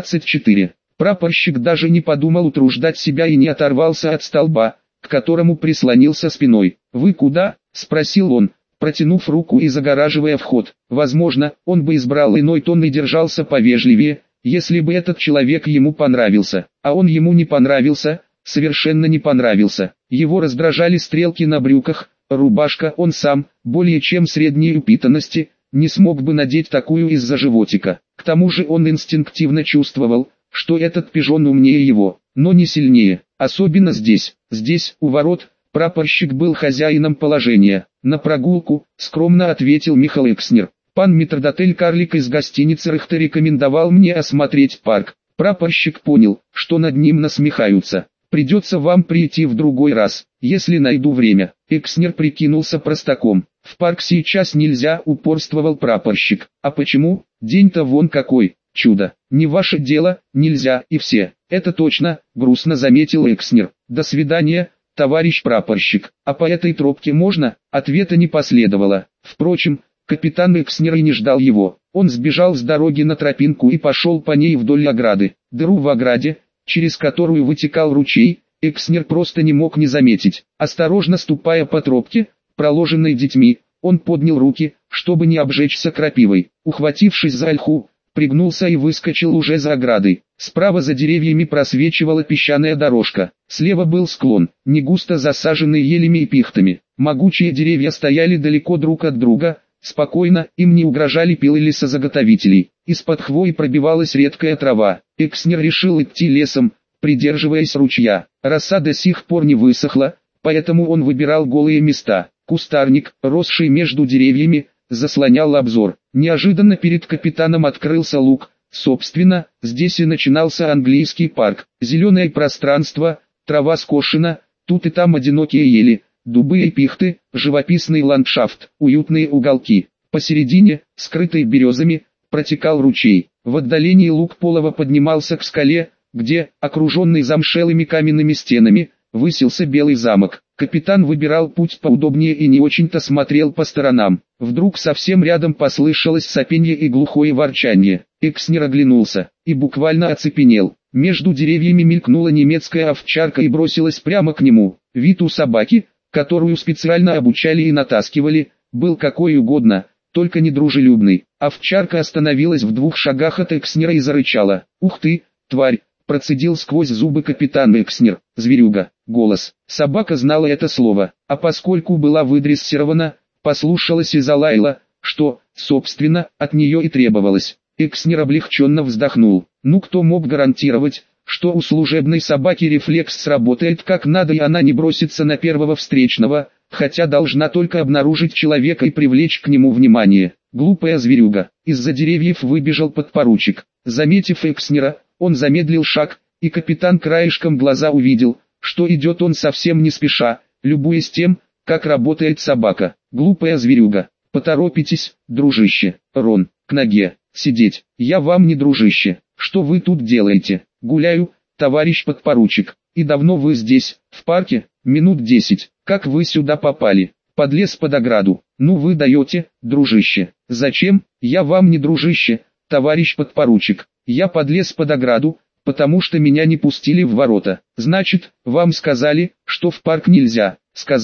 24. Прапорщик даже не подумал утруждать себя и не оторвался от столба, к которому прислонился спиной. «Вы куда?» – спросил он, протянув руку и загораживая вход. Возможно, он бы избрал иной тон и держался повежливее, если бы этот человек ему понравился. А он ему не понравился, совершенно не понравился. Его раздражали стрелки на брюках, рубашка. Он сам, более чем средней упитанности, не смог бы надеть такую из-за животика. К тому же он инстинктивно чувствовал, что этот пижон умнее его, но не сильнее. Особенно здесь, у ворот, прапорщик был хозяином положения. «На прогулку», — скромно ответил Михал Экснер. «Пан метрдотель Карлик из гостиницы Рихта рекомендовал мне осмотреть парк». Прапорщик понял, что над ним насмехаются. «Придется вам прийти в другой раз, если найду время». Экснер прикинулся простаком. «В парк сейчас нельзя», — упорствовал прапорщик. «А почему? День-то вон какой, чудо. Не ваше дело, нельзя и все». «Это точно», — грустно заметил Экснер. «До свидания, товарищ прапорщик». «А по этой тропке можно?» Ответа не последовало. Впрочем, капитан Экснер и не ждал его. Он сбежал с дороги на тропинку и пошел по ней вдоль ограды. Дыру в ограде, через которую вытекал ручей, Экснер просто не мог не заметить. Осторожно ступая по тропке, проложенной детьми, он поднял руки, чтобы не обжечься крапивой. Ухватившись за ольху, пригнулся и выскочил уже за оградой. Справа за деревьями просвечивала песчаная дорожка. Слева был склон, не густо засаженный елями и пихтами. Могучие деревья стояли далеко друг от друга, спокойно, им не угрожали пилы лесозаготовителей. Из-под хвои пробивалась редкая трава. Экснер решил идти лесом, придерживаясь ручья. Роса до сих пор не высохла, поэтому он выбирал голые места. Кустарник, росший между деревьями, заслонял обзор. Неожиданно перед капитаном открылся луг. Собственно, здесь и начинался английский парк. Зеленое пространство, трава скошена, тут и там одинокие ели, дубы и пихты, живописный ландшафт, уютные уголки. Посередине, скрытый березами, протекал ручей. В отдалении луг полого поднимался к скале, где, окруженный замшелыми каменными стенами, высился белый замок. Капитан выбирал путь поудобнее и не очень-то смотрел по сторонам. Вдруг совсем рядом послышалось сопенье и глухое ворчание. Экснер оглянулся и буквально оцепенел. Между деревьями мелькнула немецкая овчарка и бросилась прямо к нему. Вид у собаки, которую специально обучали и натаскивали, был какой угодно, только недружелюбный. Овчарка остановилась в 2 шагах от Экснера и зарычала. «Ух ты, тварь!» Процедил сквозь зубы капитан Экснер. «Зверюга». Голос. Собака знала это слово, а поскольку была выдрессирована, послушалась и залаяла, что, собственно, от нее и требовалось. Экснер облегченно вздохнул. Ну кто мог гарантировать, что у служебной собаки рефлекс сработает как надо и она не бросится на первого встречного, хотя должна только обнаружить человека и привлечь к нему внимание. Глупая зверюга. Из-за деревьев выбежал подпоручик. Заметив Экснера, он замедлил шаг, и капитан краешком глаза увидел, что идет он совсем не спеша, любуясь тем, как работает собака. Глупая зверюга. Поторопитесь, дружище. Рон, к ноге. Сидеть. Я вам не дружище. Что вы тут делаете? Гуляю, товарищ подпоручик. И давно вы здесь, в парке? Минут 10. Как вы сюда попали? Подлез под ограду. Ну вы даете, дружище. Зачем? Я вам не дружище, товарищ подпоручик. Я подлез под ограду, потому что меня не пустили в ворота. Значит, вам сказали, что в парк нельзя. Сказали.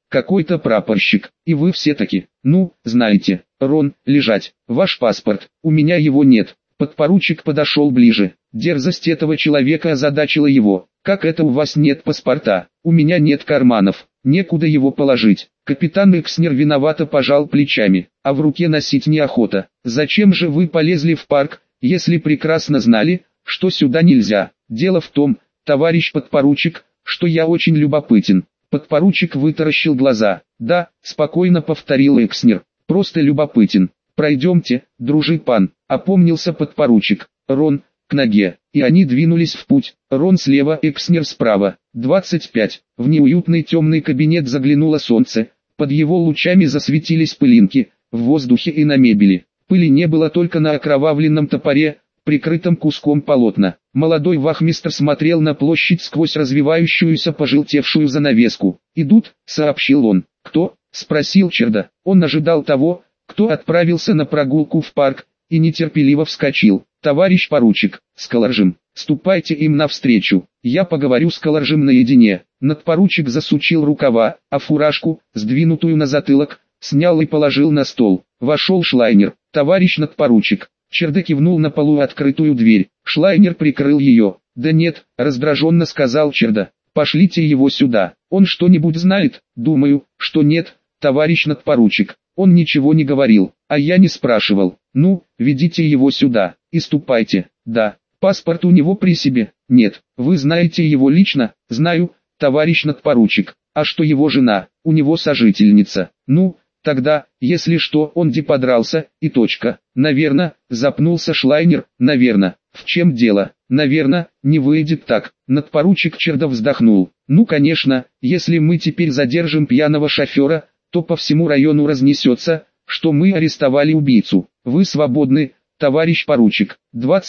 какой-то прапорщик, и вы все-таки, ну, знаете, Рон, лежать, ваш паспорт, у меня его нет. Подпоручик подошел ближе, дерзость этого человека озадачила его. Как это у вас нет паспорта? У меня нет карманов, некуда его положить. Капитан Экснер виновато пожал плечами, а в руке носить неохота. Зачем же вы полезли в парк, если прекрасно знали, что сюда нельзя? Дело в том, товарищ подпоручик, что я очень любопытен. Подпоручик вытаращил глаза. Да, спокойно повторил Экснер, просто любопытен. Пройдемте, дружи пан, опомнился подпоручик. Рон, к ноге, и они двинулись в путь. Рон слева, Экснер справа. 25. В неуютный темный кабинет заглянуло солнце. Под его лучами засветились пылинки, в воздухе и на мебели. Пыли не было только на окровавленном топоре, прикрытом куском полотна. Молодой вахмистр смотрел на площадь сквозь развивающуюся пожелтевшую занавеску. «Идут», — сообщил он. «Кто?» — спросил Черда. Он ожидал того, кто отправился на прогулку в парк, и нетерпеливо вскочил. «Товарищ поручик, с Каларжем, ступайте им навстречу, я поговорю с Каларжем наедине». Надпоручик засучил рукава, а фуражку, сдвинутую на затылок, снял и положил на стол. Вошел Шлайнер. «Товарищ надпоручик». Черда кивнул на полу открытую дверь. Шлайнер прикрыл ее. «Да нет», — раздраженно сказал Черда. «Пошлите его сюда. Он что-нибудь знает?» «Думаю, что нет, товарищ надпоручик. Он ничего не говорил, а я не спрашивал. Ну, ведите его сюда и ступайте». «Да, паспорт у него при себе?» «Нет». «Вы знаете его лично?» «Знаю, товарищ надпоручик. А что его жена? У него сожительница». «Ну, тогда, если что, он подрался, и точка». «Наверно», запнулся Шлайнер, «наверно». «В чем дело?» «Наверно, не выйдет так». Надпоручик Черда вздохнул. «Ну конечно, если мы теперь задержим пьяного шофера, то по всему району разнесется, что мы арестовали убийцу. Вы свободны, товарищ поручик».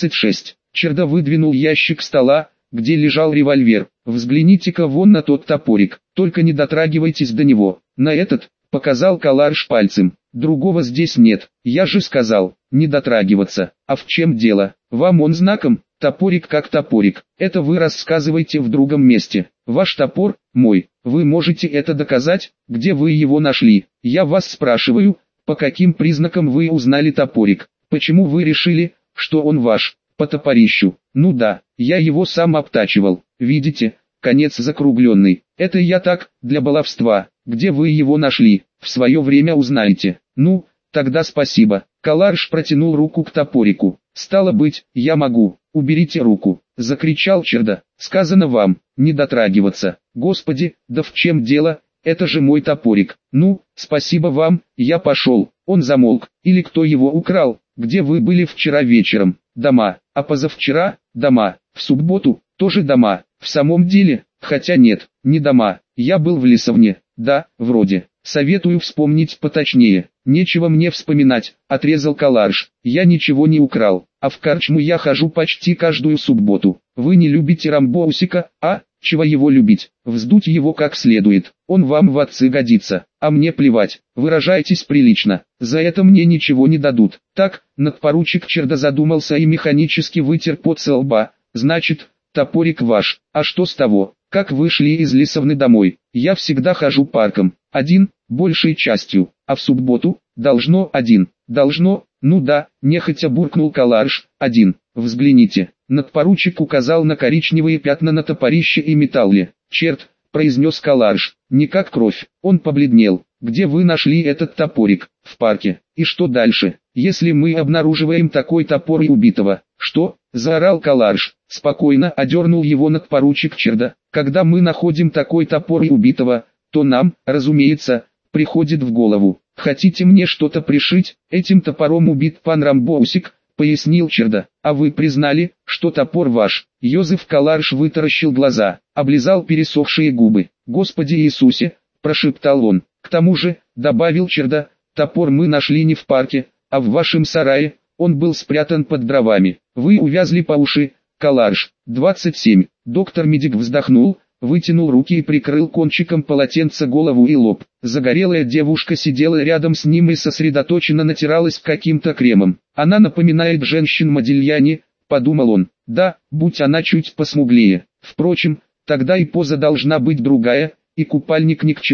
26. Черда выдвинул ящик стола, где лежал револьвер. «Взгляните-ка вон на тот топорик, только не дотрагивайтесь до него. На этот», показал Каларж пальцем. «Другого здесь нет, я же сказал, не дотрагиваться». «А в чем дело? Вам он знаком?» «Топорик как топорик, это вы рассказываете в другом месте. Ваш топор, мой, вы можете это доказать? Где вы его нашли? Я вас спрашиваю, по каким признакам вы узнали топорик? Почему вы решили, что он ваш?» «По топорищу». «Ну да, я его сам обтачивал. Видите, конец закругленный. Это я так, для баловства. Где вы его нашли, в свое время узнаете». «Ну, тогда спасибо». Каларж протянул руку к топорику. «Стало быть, я могу». «Уберите руку», — закричал Черда. «Сказано вам, не дотрагиваться». «Господи, да в чем дело, это же мой топорик». «Ну, спасибо вам, я пошел». Он замолк. «Или кто его украл? Где вы были вчера вечером?» «Дома». «А позавчера?» «Дома». «В субботу?» «Тоже дома». «В самом деле?» «Хотя нет, не дома. Я был в Лесовне». «Да, вроде». «Советую вспомнить поточнее». «Нечего мне вспоминать», — отрезал Каларж. «Я ничего не украл, а в корчму я хожу почти каждую субботу». «Вы не любите Рамбоусика, а? Чего его любить? Вздуть его как следует. Он вам в отцы годится, а мне плевать. Выражайтесь прилично. За это мне ничего не дадут». Так, надпоручик Черда задумался и механически вытер пот со лба. «Значит, топорик ваш. А что с того? Как вы шли из Лесовны домой? Я всегда хожу парком. Один, большей частью, а в субботу, должно один. Должно, ну да, нехотя буркнул Каларж. Один. Взгляните». Надпоручик указал на коричневые пятна на топорище и металле. «Черт», произнес Каларж, не как кровь. Он побледнел. «Где вы нашли этот топорик?» «В парке». «И что дальше? Если мы обнаруживаем такой топор и убитого?» «Что?» — заорал Каларж. Спокойно одернул его надпоручик Черда. «Когда мы находим такой топор и убитого, то нам, разумеется, приходит в голову: хотите мне что-то пришить? Этим топором убит пан Рамбоусик», пояснил Черда. «А вы признали, что топор ваш?» Йозеф Каларж вытаращил глаза, облизал пересохшие губы. «Господи Иисусе!» — прошептал он. «К тому же», — добавил Черда, — «топор мы нашли не в парке, а в вашем сарае. Он был спрятан под дровами. Вы увязли по уши, Каларж». 27. Доктор-медик вздохнул, вытянул руки и прикрыл кончиком полотенца голову и лоб. Загорелая девушка сидела рядом с ним и сосредоточенно натиралась каким-то кремом. «Она напоминает женщин-модильяне», — подумал он. «Да, будь она чуть посмуглее. Впрочем, тогда и поза должна быть другая, и купальник ни к чему».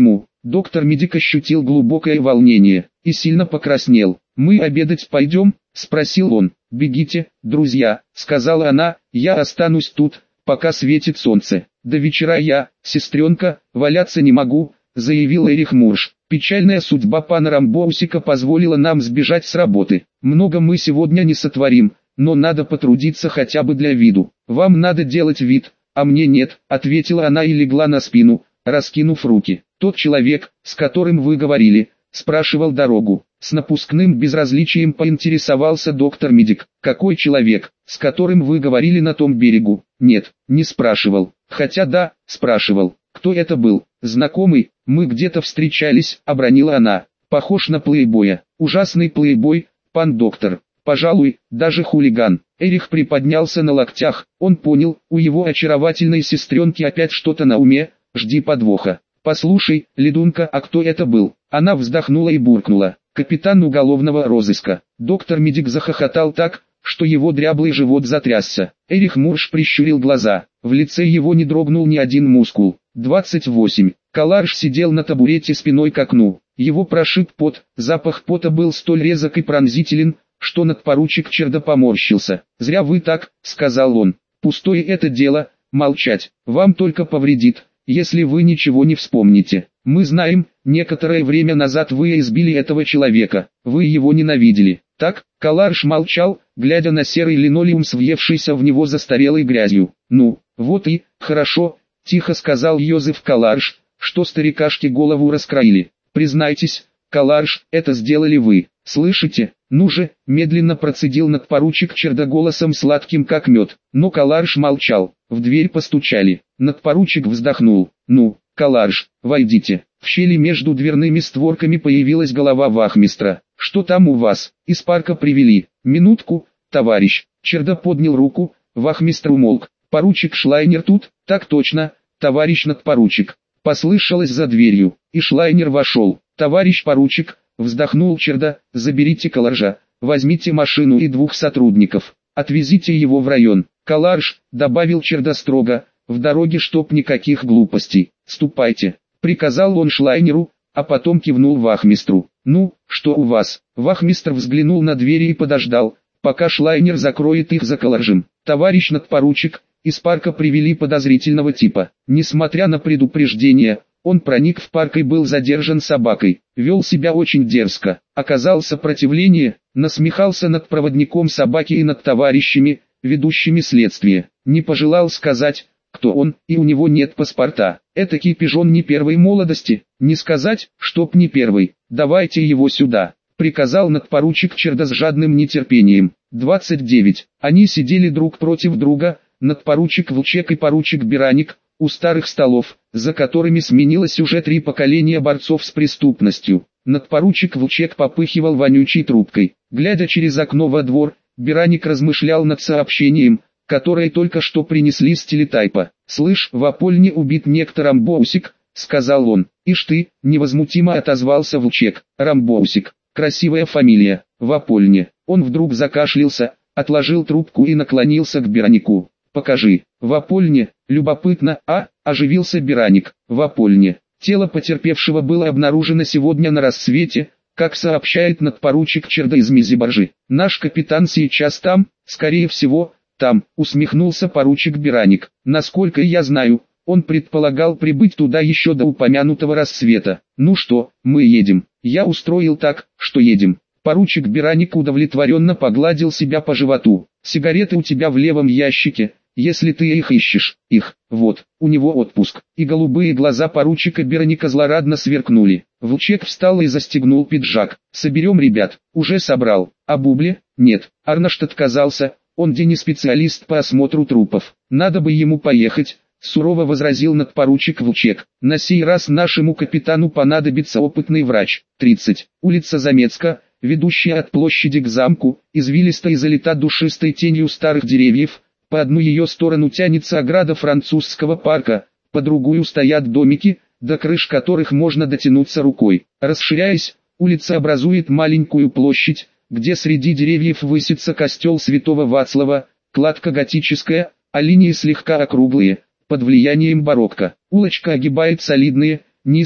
Доктор-медик ощутил глубокое волнение и сильно покраснел. «Мы обедать пойдем?» – спросил он. «Бегите, друзья», – сказала она, – «я останусь тут, пока светит солнце. До вечера я, сестренка, валяться не могу», – заявил Эрих Мурш. «Печальная судьба пана Рамбоусика позволила нам сбежать с работы. Много мы сегодня не сотворим, но надо потрудиться хотя бы для виду. Вам надо делать вид, а мне нет», – ответила она и легла на спину, раскинув руки. «Тот человек, с которым вы говорили, спрашивал дорогу». С напускным безразличием поинтересовался доктор-медик. «Какой человек, с которым вы говорили на том берегу?» «Нет, не спрашивал. Хотя да, спрашивал. Кто это был?» «Знакомый, мы где-то встречались», — обронила она. «Похож на плейбоя. Ужасный плейбой, пан доктор. Пожалуй, даже хулиган». Эрих приподнялся на локтях. Он понял, у его очаровательной сестренки опять что-то на уме. «Жди подвоха». «Послушай, ледунка, а кто это был?» Она вздохнула и буркнула. «Капитан уголовного розыска». Доктор-медик захохотал так, что его дряблый живот затрясся. Эрих Мурш прищурил глаза. В лице его не дрогнул ни один мускул. 28. Каларш сидел на табурете спиной к окну. Его прошиб пот. Запах пота был столь резок и пронзителен, что надпоручик Черда поморщился. «Зря вы так», — сказал он. «Пустое это дело, молчать. Вам только повредит, если вы ничего не вспомните. Мы знаем, некоторое время назад вы избили этого человека, вы его ненавидели». Так, Каларш молчал, глядя на серый линолеум с въевшейся в него застарелой грязью. «Ну, вот и, хорошо», — тихо сказал Йозеф Каларш, — «что старикашке голову раскроили. Признайтесь, Каларш, это сделали вы. Слышите? Ну же», — медленно процедил надпоручик Черда голосом сладким как мед. Но Каларш молчал. В дверь постучали. Надпоручик вздохнул. «Ну, Каларш, войдите». В щели между дверными створками появилась голова вахмистра. «Что там у вас? Из парка привели?» «Минутку, товарищ». Черда поднял руку, вахмистр умолк. «Поручик Шлайнер тут?» «Так точно, товарищ надпоручик». Послышалось за дверью, и Шлайнер вошел. «Товарищ поручик», вздохнул Черда, — «заберите Каларжа, возьмите машину и 2 сотрудников, отвезите его в район». «Каларж», — добавил Черда строго, — «в дороге чтоб никаких глупостей. Ступайте», — приказал он Шлайнеру, а потом кивнул вахмистру. «Ну, что у вас?» Вахмистр взглянул на двери и подождал, пока Шлайнер закроет их за Каларжем. «Товарищ надпоручик, из парка привели подозрительного типа. Несмотря на предупреждение, он проник в парк и был задержан собакой. Вел себя очень дерзко, оказал сопротивление, насмехался над проводником собаки и над товарищами, ведущими следствие. Не пожелал сказать, кто он, и у него нет паспорта. Этакий пижон не первой молодости, не сказать, чтоб не первый. Давайте его сюда», — приказал надпоручик Черда с жадным нетерпением. 29. Они сидели друг против друга, надпоручик Волчек и поручик Бераник, у старых столов, за которыми сменилось уже 3 поколения борцов с преступностью. Надпоручик Волчек попыхивал вонючей трубкой. Глядя через окно во двор, Бераник размышлял над сообщением, которое только что принесли с телетайпа. «Слышь, в Апольне убит некто Рамбоусик», — сказал он. «Ишь ты», — невозмутимо отозвался Волчек. «Рамбоусик. Красивая фамилия. В Апольне». Он вдруг закашлялся, отложил трубку и наклонился к Беранику. «Покажи». «В Апольне, любопытно, а?» — оживился Бераник. «В Апольне. Тело потерпевшего было обнаружено сегодня на рассвете, как сообщает надпоручик Черда из Мизибаржи. Наш капитан сейчас там, скорее всего, там», — усмехнулся поручик Бераник. «Насколько я знаю, он предполагал прибыть туда еще до упомянутого рассвета. Ну что, мы едем?» «Я устроил так, что едем». Поручик Бераник удовлетворенно погладил себя по животу. «Сигареты у тебя в левом ящике, если ты их ищешь. Их, вот, у него отпуск». И голубые глаза поручика Бераника злорадно сверкнули. Волчек встал и застегнул пиджак. «Соберем ребят». «Уже собрал». «А Бубле?» «Нет». Арнольд отказался, он не специалист по осмотру трупов. «Надо бы ему поехать», — сурово возразил надпоручик Волчек. «На сей раз нашему капитану понадобится опытный врач». 30. Улица Замецка, ведущая от площади к замку, извилиста и залита душистой тенью старых деревьев. По одну ее сторону тянется ограда французского парка, по другую стоят домики, до крыш которых можно дотянуться рукой. Расширяясь, улица образует маленькую площадь, где среди деревьев высится костел святого Вацлава, кладка готическая, а линии слегка округлые, под влиянием барокко. Улочка огибает солидные, низкие,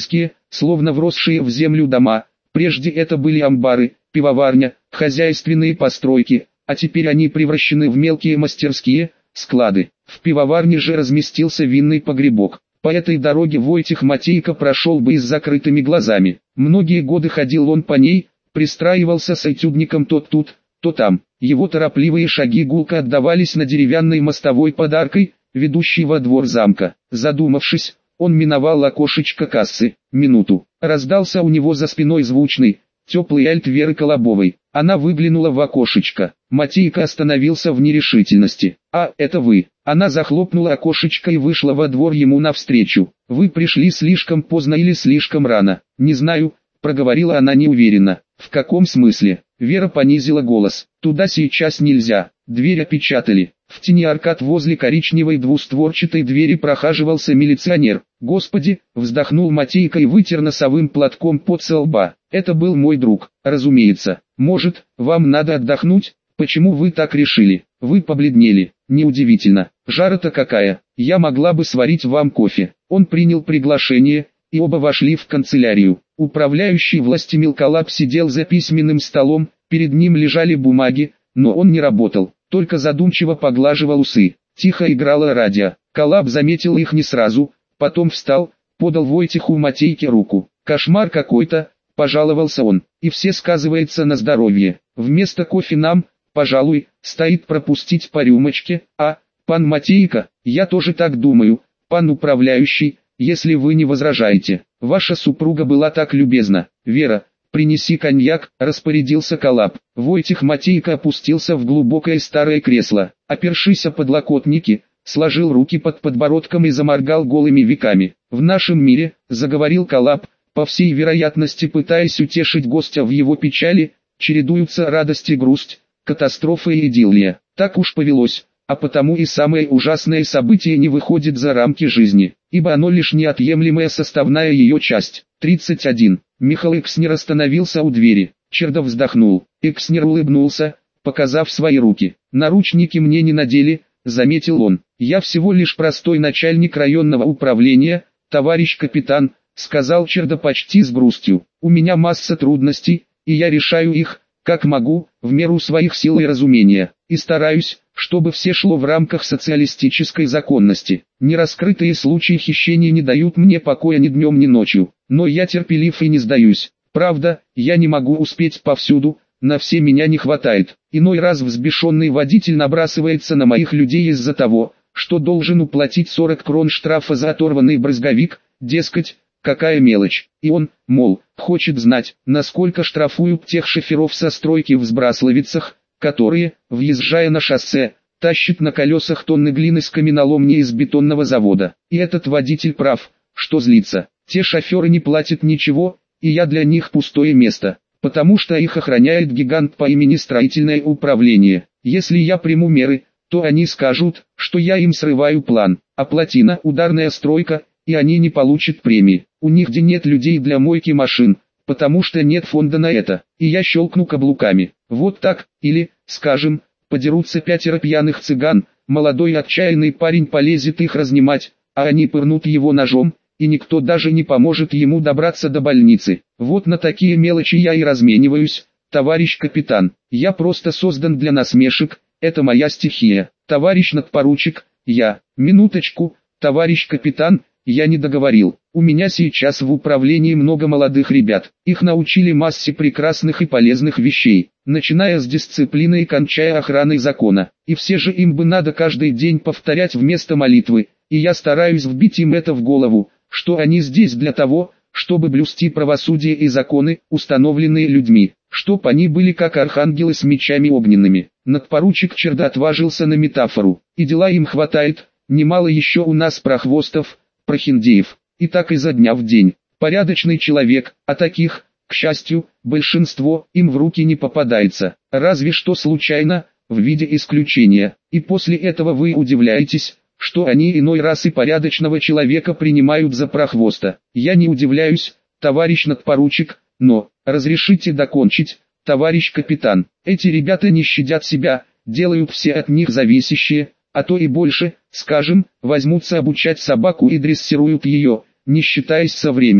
словно вросшие в землю дома. Прежде это были амбары, пивоварня, хозяйственные постройки, а теперь они превращены в мелкие мастерские, склады. В пивоварне же разместился винный погребок. По этой дороге Войтих Матейко прошел бы и с закрытыми глазами. Многие годы ходил он по ней, пристраивался с этюдником то тут, то там. Его торопливые шаги гулко отдавались на деревянной мостовой под аркой, ведущей во двор замка. Задумавшись, он миновал окошечко кассы. Минуту. Раздался у него за спиной звучный, теплый альт Веры Колобовой. Она выглянула в окошечко. Матейко остановился в нерешительности. «А, это вы». Она захлопнула окошечко и вышла во двор ему навстречу. «Вы пришли слишком поздно или слишком рано?» «Не знаю», — проговорила она неуверенно. «В каком смысле?» Вера понизила голос. «Туда сейчас нельзя». Дверь опечатали. В тени аркад возле коричневой двустворчатой двери прохаживался милиционер. «Господи!» — вздохнул Матейко и вытер носовым платком пот со лба. «Это был мой друг, разумеется. Может, вам надо отдохнуть? Почему вы так решили? Вы побледнели. Неудивительно. Жара-то какая. Я могла бы сварить вам кофе». Он принял приглашение, и оба вошли в канцелярию. Управляющий Властимир Колоб сидел за письменным столом, перед ним лежали бумаги, но он не работал, только задумчиво поглаживал усы. Тихо играло радио. Колоб заметил их не сразу, потом встал, подал Войтиху Матейке руку. «Кошмар какой-то», — пожаловался он, — «и все сказывается на здоровье. Вместо кофе нам, пожалуй, стоит пропустить по рюмочке, а, пан Матейко, я тоже так думаю, пан управляющий, если вы не возражаете. Ваша супруга была так любезна. Вера, принеси коньяк», — распорядился Колоб. Войтих Матейко опустился в глубокое старое кресло, опершись о подлокотники, сложил руки под подбородком и заморгал голыми веками. «В нашем мире», — заговорил Колоб, по всей вероятности пытаясь утешить гостя в его печали, чередуются радость и грусть, катастрофа и идиллия. Так уж повелось, а потому и самое ужасное событие не выходит за рамки жизни, ибо оно лишь неотъемлемая составная ее часть. 31. Михаил Экснер остановился у двери. Чердов вздохнул. Экснер улыбнулся, показав свои руки. «Наручники мне не надели», — заметил он. «Я всего лишь простой начальник районного управления, товарищ капитан», — сказал Чердов почти с грустью. «У меня масса трудностей, и я решаю их, как могу, в меру своих сил и разумения, и стараюсь, чтобы все шло в рамках социалистической законности. Нераскрытые случаи хищения не дают мне покоя ни днем, ни ночью, но я терпелив и не сдаюсь. Правда, я не могу успеть повсюду, на все меня не хватает. Иной раз взбешенный водитель набрасывается на моих людей из-за того, что должен уплатить 40 крон штрафа за оторванный брызговик, дескать, какая мелочь. И он, мол, хочет знать, насколько штрафуют тех шоферов со стройки в Сбрасловицах, которые, въезжая на шоссе, тащат на колесах тонны глины с каменоломни из бетонного завода. И этот водитель прав, что злится. Те шоферы не платят ничего, и я для них пустое место, потому что их охраняет гигант по имени Строительное управление. Если я приму меры, то они скажут, что я им срываю план, а плотина – ударная стройка, и они не получат премии. У них где нет людей для мойки машин, потому что нет фонда на это, и я щелкну каблуками. Вот так, или, скажем, подерутся 5 пьяных цыган, молодой отчаянный парень полезет их разнимать, а они пырнут его ножом, и никто даже не поможет ему добраться до больницы. Вот на такие мелочи я и размениваюсь, товарищ капитан. Я просто создан для насмешек, это моя стихия. Товарищ надпоручик, я. Минуточку, товарищ капитан, я не договорил. У меня сейчас в управлении много молодых ребят. Их научили массе прекрасных и полезных вещей, начиная с дисциплины и кончая охраной закона. И все же им бы надо каждый день повторять вместо молитвы, и я стараюсь вбить им это в голову, что они здесь для того, чтобы блюсти правосудие и законы, установленные людьми, чтоб они были как архангелы с мечами огненными. Надпоручик Черда отважился на метафору, и дела им хватает, немало еще у нас прохвостов, прохиндеев, и так изо дня в день. Порядочный человек, а таких, к счастью, большинство им в руки не попадается, разве что случайно, в виде исключения, и после этого вы удивляетесь, что они иной раз и порядочного человека принимают за прохвоста. Я не удивляюсь, товарищ надпоручик, но, разрешите докончить, товарищ капитан, эти ребята не щадят себя, делают все от них зависящее, а то и больше, скажем, возьмутся обучать собаку и дрессируют ее, не считаясь со временем.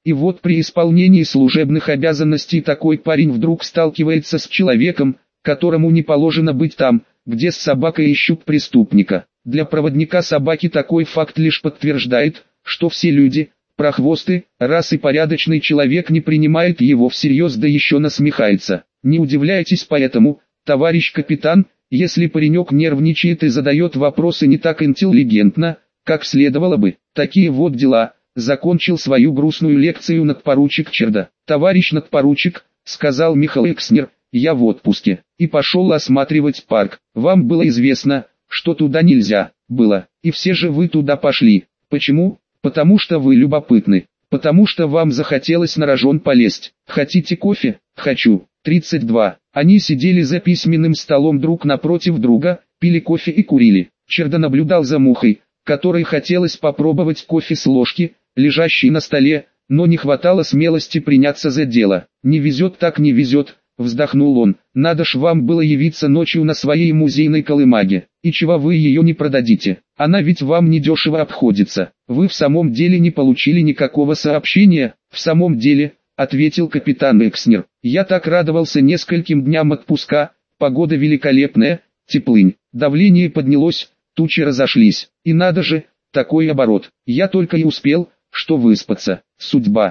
И вот при исполнении служебных обязанностей такой парень вдруг сталкивается с человеком, которому не положено быть там, где с собакой ищут преступника. Для проводника собаки такой факт лишь подтверждает, что все люди – прохвосты, раз и порядочный человек не принимает его всерьез, да еще насмехается. Не удивляйтесь поэтому, товарищ капитан, если паренек нервничает и задает вопросы не так интеллигентно, как следовало бы. Такие вот дела. Закончил свою грустную лекцию надпоручик Черда. «Товарищ надпоручик», — сказал Михаил Экснер, — «я в отпуске». И пошел осматривать парк. «Вам было известно, что туда нельзя было, и все же вы туда пошли. Почему? Потому что вы любопытны. Потому что вам захотелось на рожон полезть. Хотите кофе? Хочу. 32. Они сидели за письменным столом друг напротив друга, пили кофе и курили. Черда наблюдал за мухой, которой хотелось попробовать кофе с ложки, лежащей на столе, но не хватало смелости приняться за дело. «Не везет так не везет», — вздохнул он. «Надо ж вам было явиться ночью на своей музейной колымаге. И чего вы ее не продадите? Она ведь вам недешево обходится. Вы в самом деле не получили никакого сообщения?» «В самом деле», — ответил капитан Экснер. «Я так радовался нескольким дням отпуска, погода великолепная, теплынь, давление поднялось, тучи разошлись. И надо же, такой оборот. Я только и успел, что выспаться. Судьба,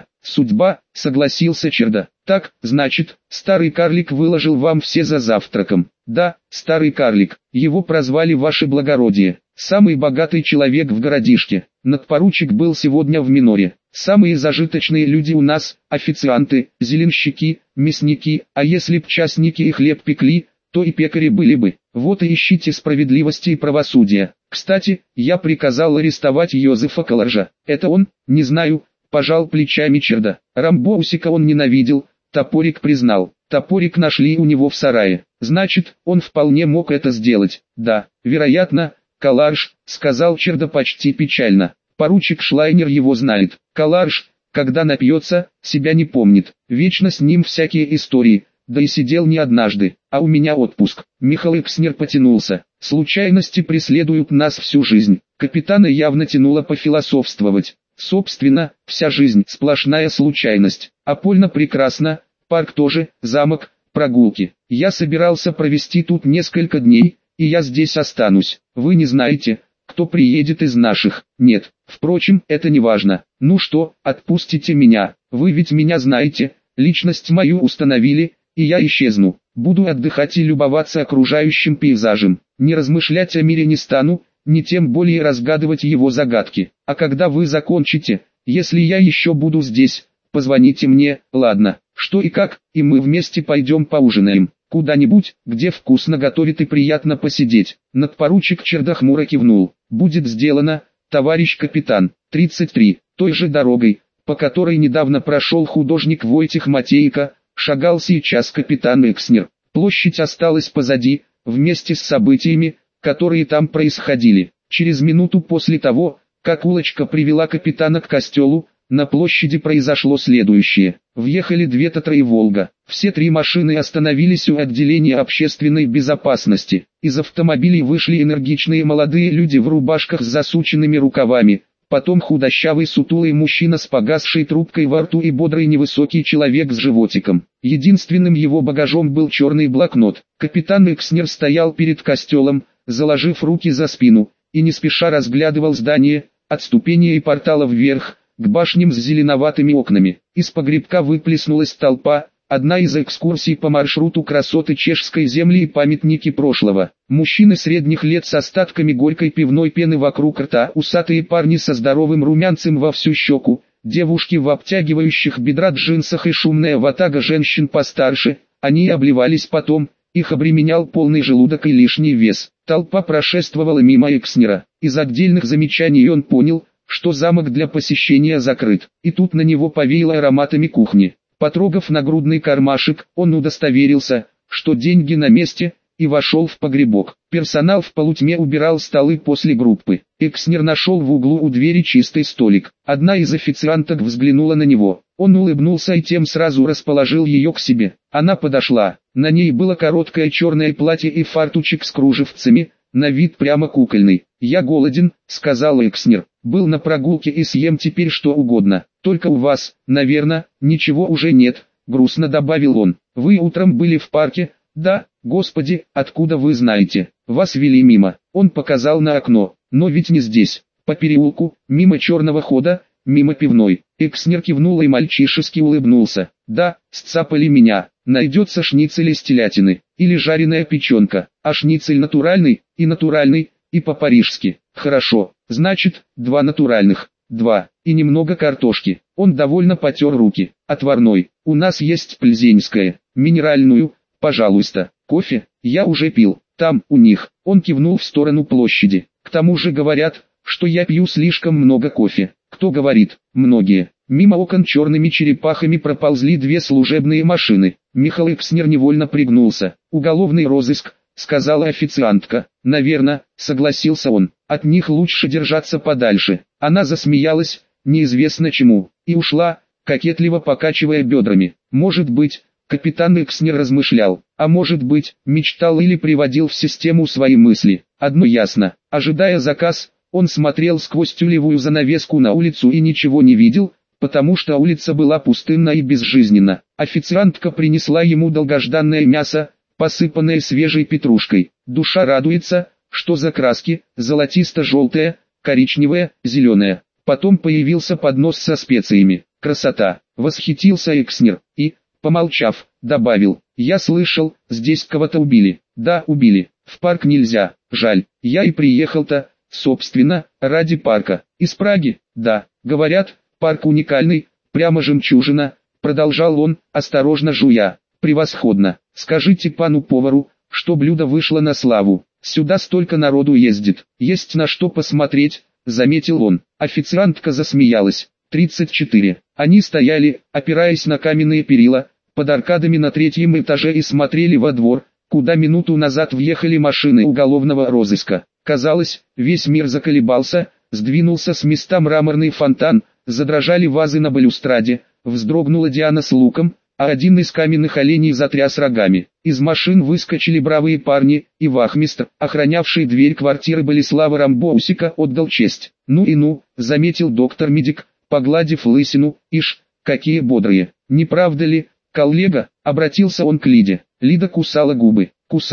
согласился Черда. Так, значит, старый карлик выложил вам все за завтраком. Да, старый карлик, его прозвали ваше благородие. Самый богатый человек в городишке. Надпоручик был сегодня в миноре. Самые зажиточные люди у нас, официанты, зеленщики, мясники, а если б частники и хлеб пекли, то и пекари были бы. Вот и ищите справедливости и правосудия. Кстати, я приказал арестовать Йозефа Каларжа. Это он? Не знаю, пожал плечами Черда. Рамбоусика он ненавидел, Топорик признал. Топорик нашли у него в сарае. Значит, он вполне мог это сделать. Да, вероятно, Каларж, сказал Черда почти печально. Поручик Шлайнер его знает. Каларж, когда напьется, себя не помнит. Вечно с ним всякие истории. Да и сидел не однажды, а у меня отпуск. Михаил Экснер потянулся. Случайности преследуют нас всю жизнь. Капитана явно тянуло пофилософствовать. Собственно, вся жизнь сплошная случайность. Апольно прекрасно, парк тоже, замок, прогулки. Я собирался провести тут несколько дней, и я здесь останусь. Вы не знаете, кто приедет из наших? Нет. Впрочем, это не важно. Ну что, отпустите меня. Вы ведь меня знаете, личность мою установили, и я исчезну. Буду отдыхать и любоваться окружающим пейзажем. Не размышлять о мире не стану, не тем более разгадывать его загадки. А когда вы закончите, если я еще буду здесь, позвоните мне, ладно? Что и как, и мы вместе пойдем поужинаем. Куда-нибудь, где вкусно готовят и приятно посидеть. Надпоручик Черда хмуро кивнул. Будет сделано, товарищ капитан. 33. Той же дорогой, по которой недавно прошел художник Войтих Матейко, шагал сейчас капитан Экснер. Площадь осталась позади, вместе с событиями, которые там происходили. Через минуту после того, как улочка привела капитана к костелу, на площади произошло следующее. Въехали две Татра и Волга. Все три машины остановились у отделения общественной безопасности. Из автомобилей вышли энергичные молодые люди в рубашках с засученными рукавами. Потом худощавый сутулый мужчина с погасшей трубкой во рту и бодрый невысокий человек с животиком. Единственным его багажом был черный блокнот. Капитан Экснер стоял перед костелом, заложив руки за спину, и не спеша разглядывал здание, от ступеней и портала вверх, к башням с зеленоватыми окнами. Из погребка выплеснулась толпа, одна из экскурсий по маршруту красоты чешской земли и памятники прошлого. Мужчины средних лет с остатками горькой пивной пены вокруг рта, усатые парни со здоровым румянцем во всю щеку, девушки в обтягивающих бедра джинсах и шумная ватага женщин постарше, они обливались потом, их обременял полный желудок и лишний вес. Толпа прошествовала мимо Экснера. Из отдельных замечаний он понял, что замок для посещения закрыт, и тут на него повеяло ароматами кухни. Потрогав нагрудный кармашек, он удостоверился, что деньги на месте, и вошел в погребок. Персонал в полутьме убирал столы после группы. Экснер нашел в углу у двери чистый столик. Одна из официанток взглянула на него. Он улыбнулся и тем сразу расположил ее к себе. Она подошла. На ней было короткое черное платье и фартучек с кружевцами, на вид прямо кукольный. «Я голоден», — сказал Экснер. «Был на прогулке и съем теперь что угодно. Только у вас, наверное, ничего уже нет», — грустно добавил он. «Вы утром были в парке?» «Да, господи, откуда вы знаете? Вас вели мимо». Он показал на окно. «Но ведь не здесь. По переулку, мимо черного хода, мимо пивной». Экснер кивнул и мальчишески улыбнулся. «Да, сцапали меня. Найдется шницель из телятины, или жареная печенка, а шницель натуральный, и по-парижски. Хорошо, значит, 2 натуральных, 2, и немного картошки». Он довольно потер руки. «Отварной, у нас есть пльзенская, минеральную, пожалуйста. Кофе, я уже пил, там, у них». Он кивнул в сторону площади. «К тому же говорят, что я пью слишком много кофе». «Кто говорит?» «Многие». Мимо окон черными черепахами проползли 2 служебные машины. Михаил Экснер невольно пригнулся. «Уголовный розыск», — сказала официантка. «Наверно», — согласился он. «От них лучше держаться подальше». Она засмеялась, неизвестно чему, и ушла, кокетливо покачивая бедрами. «Может быть», — капитан Экснер размышлял, «а может быть, мечтал или приводил в систему свои мысли. Одно ясно, ожидая заказ, он смотрел сквозь тюлевую занавеску на улицу и ничего не видел, потому что улица была пустынна и безжизненна. Официантка принесла ему долгожданное мясо, посыпанное свежей петрушкой. Душа радуется, что за краски, золотисто-желтая, коричневая, зеленая. Потом появился поднос со специями. «Красота!» — восхитился Экснер и, помолчав, добавил: «Я слышал, здесь кого-то убили». «Да, убили. В парк нельзя. Жаль. Я и приехал-то, собственно, ради парка. Из Праги?» «Да. Говорят, парк уникальный, прямо жемчужина», — продолжал он, осторожно жуя. «Превосходно. Скажите пану повару, что блюдо вышло на славу. Сюда столько народу ездит. Есть на что посмотреть», — заметил он. Официантка засмеялась. 34. Они стояли, опираясь на каменные перила, под аркадами на 3-м этаже и смотрели во двор, куда минуту назад въехали машины уголовного розыска. Казалось, весь мир заколебался, сдвинулся с места мраморный фонтан, задрожали вазы на балюстраде, вздрогнула Диана с луком, а один из каменных оленей затряс рогами. Из машин выскочили бравые парни, и вахмистр, охранявший дверь квартиры Болеслава Рамбоусика, отдал честь. «Ну и ну», — заметил доктор-медик, погладив лысину. «Ишь, какие бодрые, не правда ли, коллега?» — обратился он к Лиде. Лида кусала губы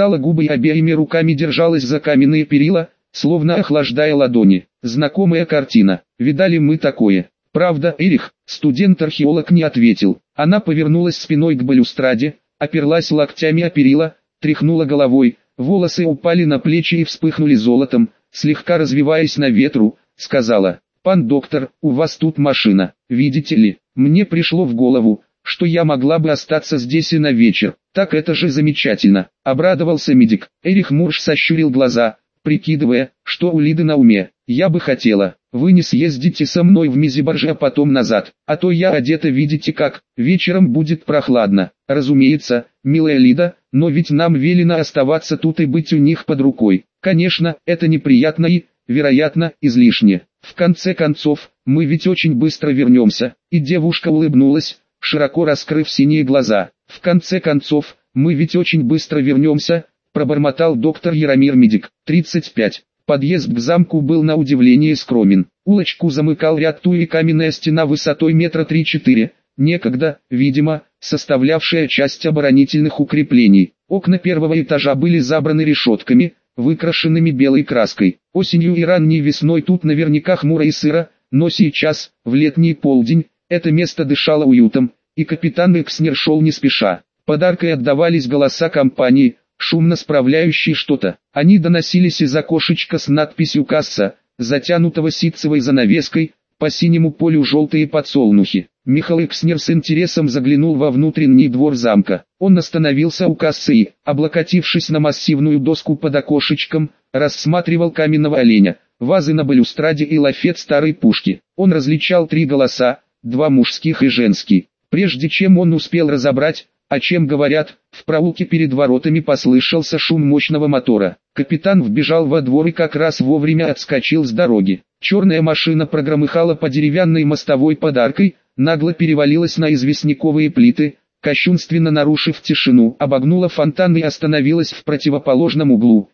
и обеими руками держалась за каменные перила, словно охлаждая ладони. Знакомая картина. Видали мы такое. «Правда, Эрих?» Студент-археолог не ответил. Она повернулась спиной к балюстраде, оперлась локтями о перила, тряхнула головой, волосы упали на плечи и вспыхнули золотом, слегка развиваясь на ветру, сказала: «Пан доктор, у вас тут машина. Видите ли, мне пришло в голову, что я могла бы остаться здесь и на вечер. Так это же замечательно», — обрадовался медик. Эрих Мурш сощурил глаза, прикидывая, что у Лиды на уме. «Я бы хотела, вы не съездите со мной в Мизибарже, а потом назад, а то я одета видите как, вечером будет прохладно». «Разумеется, милая Лида, но ведь нам велено оставаться тут и быть у них под рукой. Конечно, это неприятно и, вероятно, излишне. В конце концов, мы ведь очень быстро вернемся». И девушка улыбнулась, широко раскрыв синие глаза. «В конце концов, мы ведь очень быстро вернемся», — пробормотал доктор Яромир Медик. 35. Подъезд к замку был на удивление скромен. Улочку замыкал ряд туи каменная стена высотой метра 3-4, некогда, видимо, составлявшая часть оборонительных укреплений. Окна первого этажа были забраны решетками, выкрашенными белой краской. Осенью и ранней весной тут наверняка хмуро и сыро, но сейчас, в летний полдень, это место дышало уютом, и капитан Экснер шел не спеша. Подаркой отдавались голоса компании, шумно справляющие что-то. Они доносились из окошечка с надписью «Касса», затянутого ситцевой занавеской, по синему полю желтые подсолнухи. Михаил Экснер с интересом заглянул во внутренний двор замка. Он остановился у кассы и, облокотившись на массивную доску под окошечком, рассматривал каменного оленя, вазы на балюстраде и лафет старой пушки. Он различал 3 голоса, 2 мужских и женский. Прежде чем он успел разобрать, о чем говорят, в проулке перед воротами послышался шум мощного мотора. Капитан вбежал во двор и как раз вовремя отскочил с дороги. Черная машина прогромыхала по деревянной мостовой подаркой, нагло перевалилась на известняковые плиты, кощунственно нарушив тишину, обогнула фонтан и остановилась в противоположном углу.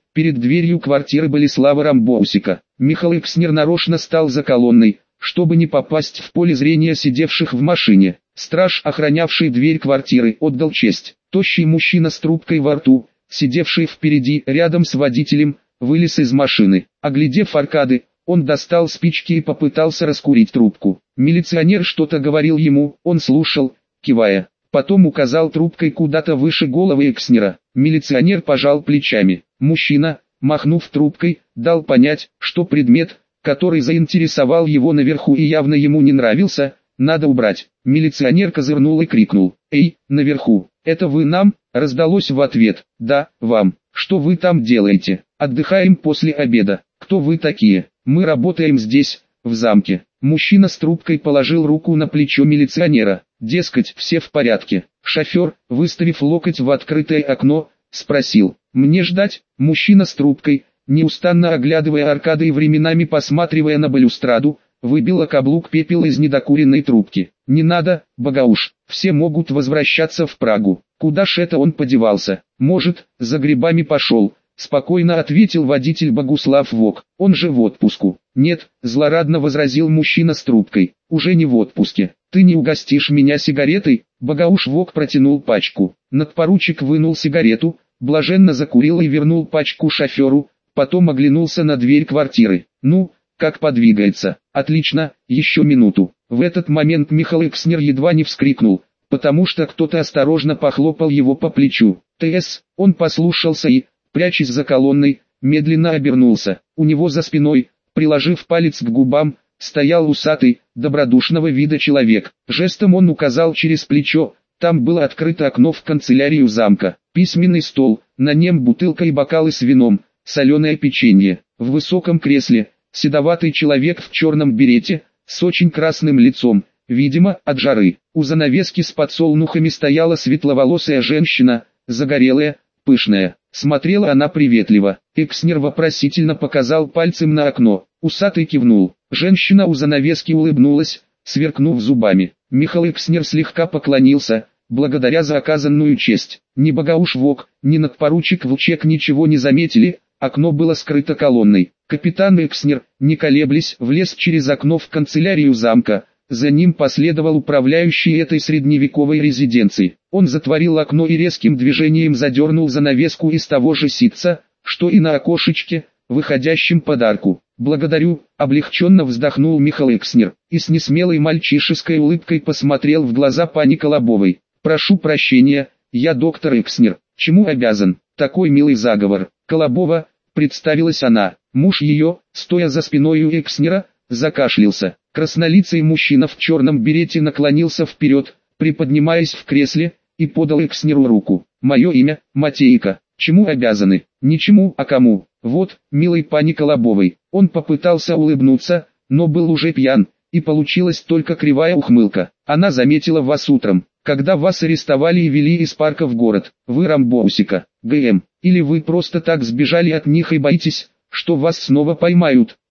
Перед дверью квартиры были слова Рамбоусика. Михаил Экснер нарочно стал за колонной, чтобы не попасть в поле зрения сидевших в машине. Страж, охранявший дверь квартиры, отдал честь. Тощий мужчина с трубкой во рту, сидевший впереди, рядом с водителем, вылез из машины. Оглядев аркады, он достал спички и попытался раскурить трубку. Милиционер что-то говорил ему, он слушал, кивая. Потом указал трубкой куда-то выше головы Экснера. Милиционер пожал плечами. Мужчина, махнув трубкой, дал понять, что предмет, который заинтересовал его наверху и явно ему не нравился, надо убрать. Милиционер козырнул и крикнул: «Эй, наверху, это вы нам?» Раздалось в ответ: «Да, вам. Что вы там делаете?» «Отдыхаем после обеда». «Кто вы такие?» «Мы работаем здесь, в замке». Мужчина с трубкой положил руку на плечо милиционера. Дескать, все в порядке. Шофер, выставив локоть в открытое окно, спросил: «Мне ждать?» Мужчина с трубкой, неустанно оглядывая аркады и временами посматривая на балюстраду, выбил о каблук пепел из недокуренной трубки. «Не надо, Богауш, все могут возвращаться в Прагу». «Куда ж это он подевался?» «Может, за грибами пошел», — спокойно ответил водитель Богуслав Вок. «Он же в отпуску». «Нет», — злорадно возразил мужчина с трубкой, — «уже не в отпуске. Ты не угостишь меня сигаретой?» Богауш Вок протянул пачку. Надпоручик вынул сигарету, блаженно закурил и вернул пачку шоферу, потом оглянулся на дверь квартиры. «Ну, как подвигается?» «Отлично, еще минуту». В этот момент Михаил Экснер едва не вскрикнул, потому что кто-то осторожно похлопал его по плечу. «ТС», он послушался и, прячась за колонной, медленно обернулся. У него за спиной, приложив палец к губам, стоял усатый, добродушного вида человек. Жестом он указал через плечо, там было открыто окно в канцелярию замка. Письменный стол, на нем бутылка и бокалы с вином, соленое печенье. В высоком кресле, седоватый человек в черном берете, с очень красным лицом, видимо, от жары. У занавески с подсолнухами стояла светловолосая женщина, загорелая, пышная. Смотрела она приветливо. Экснер вопросительно показал пальцем на окно. Усатый кивнул. Женщина у занавески улыбнулась, сверкнув зубами. Михаил Экснер слегка поклонился, благодаря за оказанную честь. Ни Богауш Вок, ни надпоручик Вучек ничего не заметили, окно было скрыто колонной. Капитан Экснер, не колеблясь, влез через окно в канцелярию замка. За ним последовал управляющий этой средневековой резиденцией. Он затворил окно и резким движением задернул занавеску из того же ситца, что и на окошечке, выходящем под арку. «Благодарю», — облегченно вздохнул Михаил Экснер, и с несмелой мальчишеской улыбкой посмотрел в глаза пани Колобовой. «Прошу прощения, я доктор Экснер. Чему обязан? Такой милый заговор». Колобова, представилась она. Муж ее, стоя за спиной у Экснера, закашлялся. Краснолицый мужчина в черном берете наклонился вперед, приподнимаясь в кресле, и подал Экснеру руку. «Мое имя, Матейка. Чему обязаны?» «Ничему, а кому?» «Вот, милой пани Колобовой». Он попытался улыбнуться, но был уже пьян, и получилась только кривая ухмылка. «Она заметила вас утром, когда вас арестовали и вели из парка в город. Вы Рамбоусика, ГМ. Или вы просто так сбежали от них и боитесь, что вас снова поймают?»